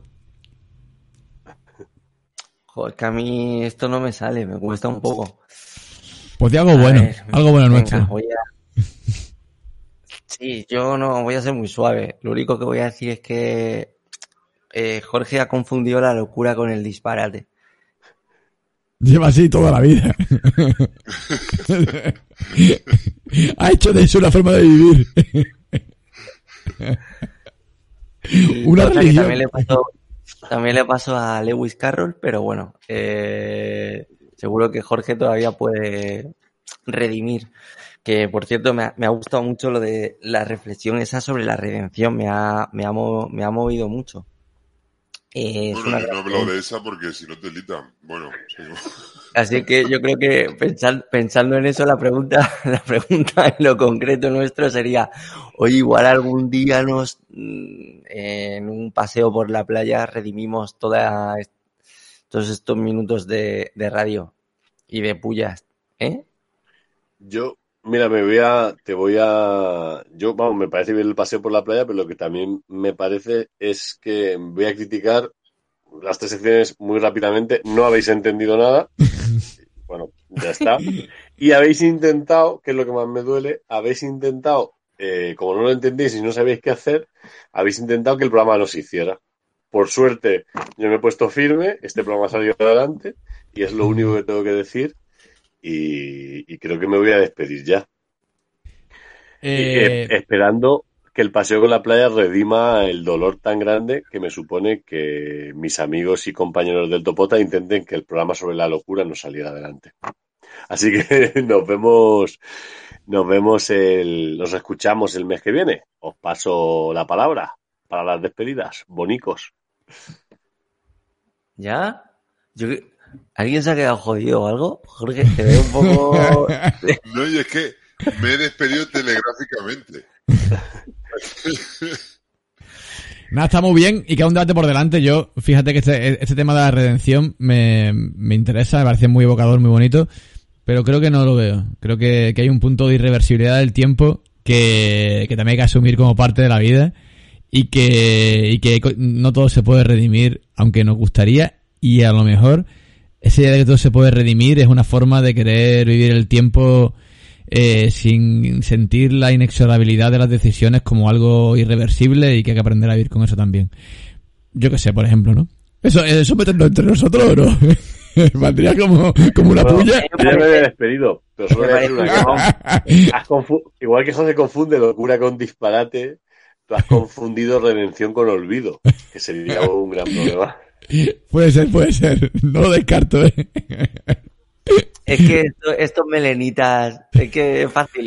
Joder, que a mí esto no me sale, me cuesta un poco. Pues de algo bueno, algo bueno nuestro. Sí, yo no voy a ser muy suave. Lo único que voy a decir es que Jorge ha confundido la locura con el disparate. Lleva así toda la vida. Ha hecho de eso una forma de vivir. Una religión. También le pasó a Lewis Carroll, pero bueno, seguro que Jorge todavía puede redimir. Que, por cierto, me ha gustado mucho lo de la reflexión esa sobre la redención. Me ha movido mucho. Bueno, yo no hablo de esa porque si no te litan. Bueno, sí. Así que yo creo que pensando en eso, la pregunta en lo concreto nuestro sería: oye, igual algún día en un paseo por la playa redimimos todos estos minutos de radio y de pullas, ¿eh? Yo, mira, me parece bien el paseo por la playa, pero lo que también me parece es que voy a criticar las 3 secciones muy rápidamente. No habéis entendido nada. Bueno, ya está. Y habéis intentado, que es lo que más me duele, como no lo entendéis y no sabéis qué hacer, habéis intentado que el programa no se hiciera. Por suerte, yo me he puesto firme, este programa ha salido adelante y es lo único que tengo que decir. Y creo que me voy a despedir ya. Esperando que el paseo con la playa redima el dolor tan grande que me supone que mis amigos y compañeros del Topota intenten que el programa sobre la locura no saliera adelante. Así que nos escuchamos el mes que viene. Os paso la palabra para las despedidas. Bonicos. ¿Ya? ¿Alguien se ha quedado jodido o algo? Jorge, te veo un poco... No, y es que me he despedido telegráficamente. Nada, está muy bien y queda un debate por delante. Yo, fíjate que este tema de la redención me interesa, me parece muy evocador, muy bonito, pero creo que no lo veo. Creo que hay un punto de irreversibilidad del tiempo que también hay que asumir como parte de la vida y que no todo se puede redimir, aunque nos gustaría, y a lo mejor esa idea de que todo se puede redimir es una forma de querer vivir el tiempo sin sentir la inexorabilidad de las decisiones como algo irreversible y que hay que aprender a vivir con eso también. Yo qué sé, por ejemplo, ¿no? Eso meternos entre nosotros, ¿no? Valdría como una puya. Yo me había despedido, pero solo voy a decir una cosa. Igual que José confunde locura con disparate, tú has confundido redención con olvido, que sería un gran problema. Puede ser. No lo descarto, ¿eh? Es que estos melenitas, es que es fácil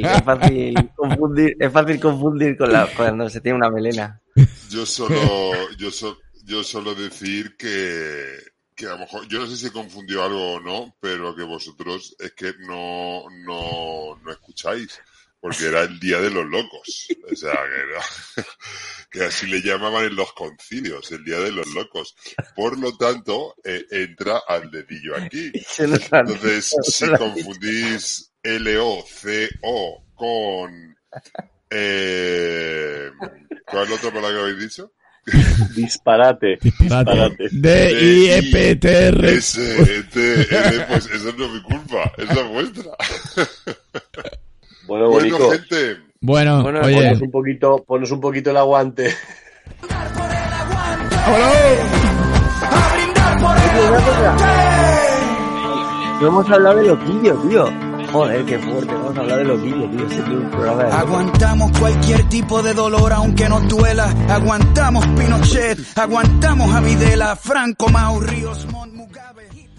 confundir cuando se tiene una melena. Yo solo decir que a lo mejor, yo no sé si confundió algo o no, pero que vosotros es que no escucháis, porque era el Día de los Locos. O sea, que así le llamaban en los concilios, el Día de los Locos. Por lo tanto, entra al dedillo aquí. Entonces, si confundís LOCO con... ¿cuál es la otra palabra que habéis dicho? Disparate. D-I-E-P-T-R. Pues eso no es mi culpa, es la vuestra. Bueno, bonito. Gente. Bueno, oye. Ponos un poquito el aguante. No hemos hablado de Loquillo, tío. Joder, qué fuerte, vamos a hablar de Loquillo, tío. Ese tío, un programa de... Aguantamos cualquier tipo de dolor aunque nos duela. Aguantamos Pinochet, aguantamos a Videla, Franco, Mao, Ríos, Montt, Mugabe.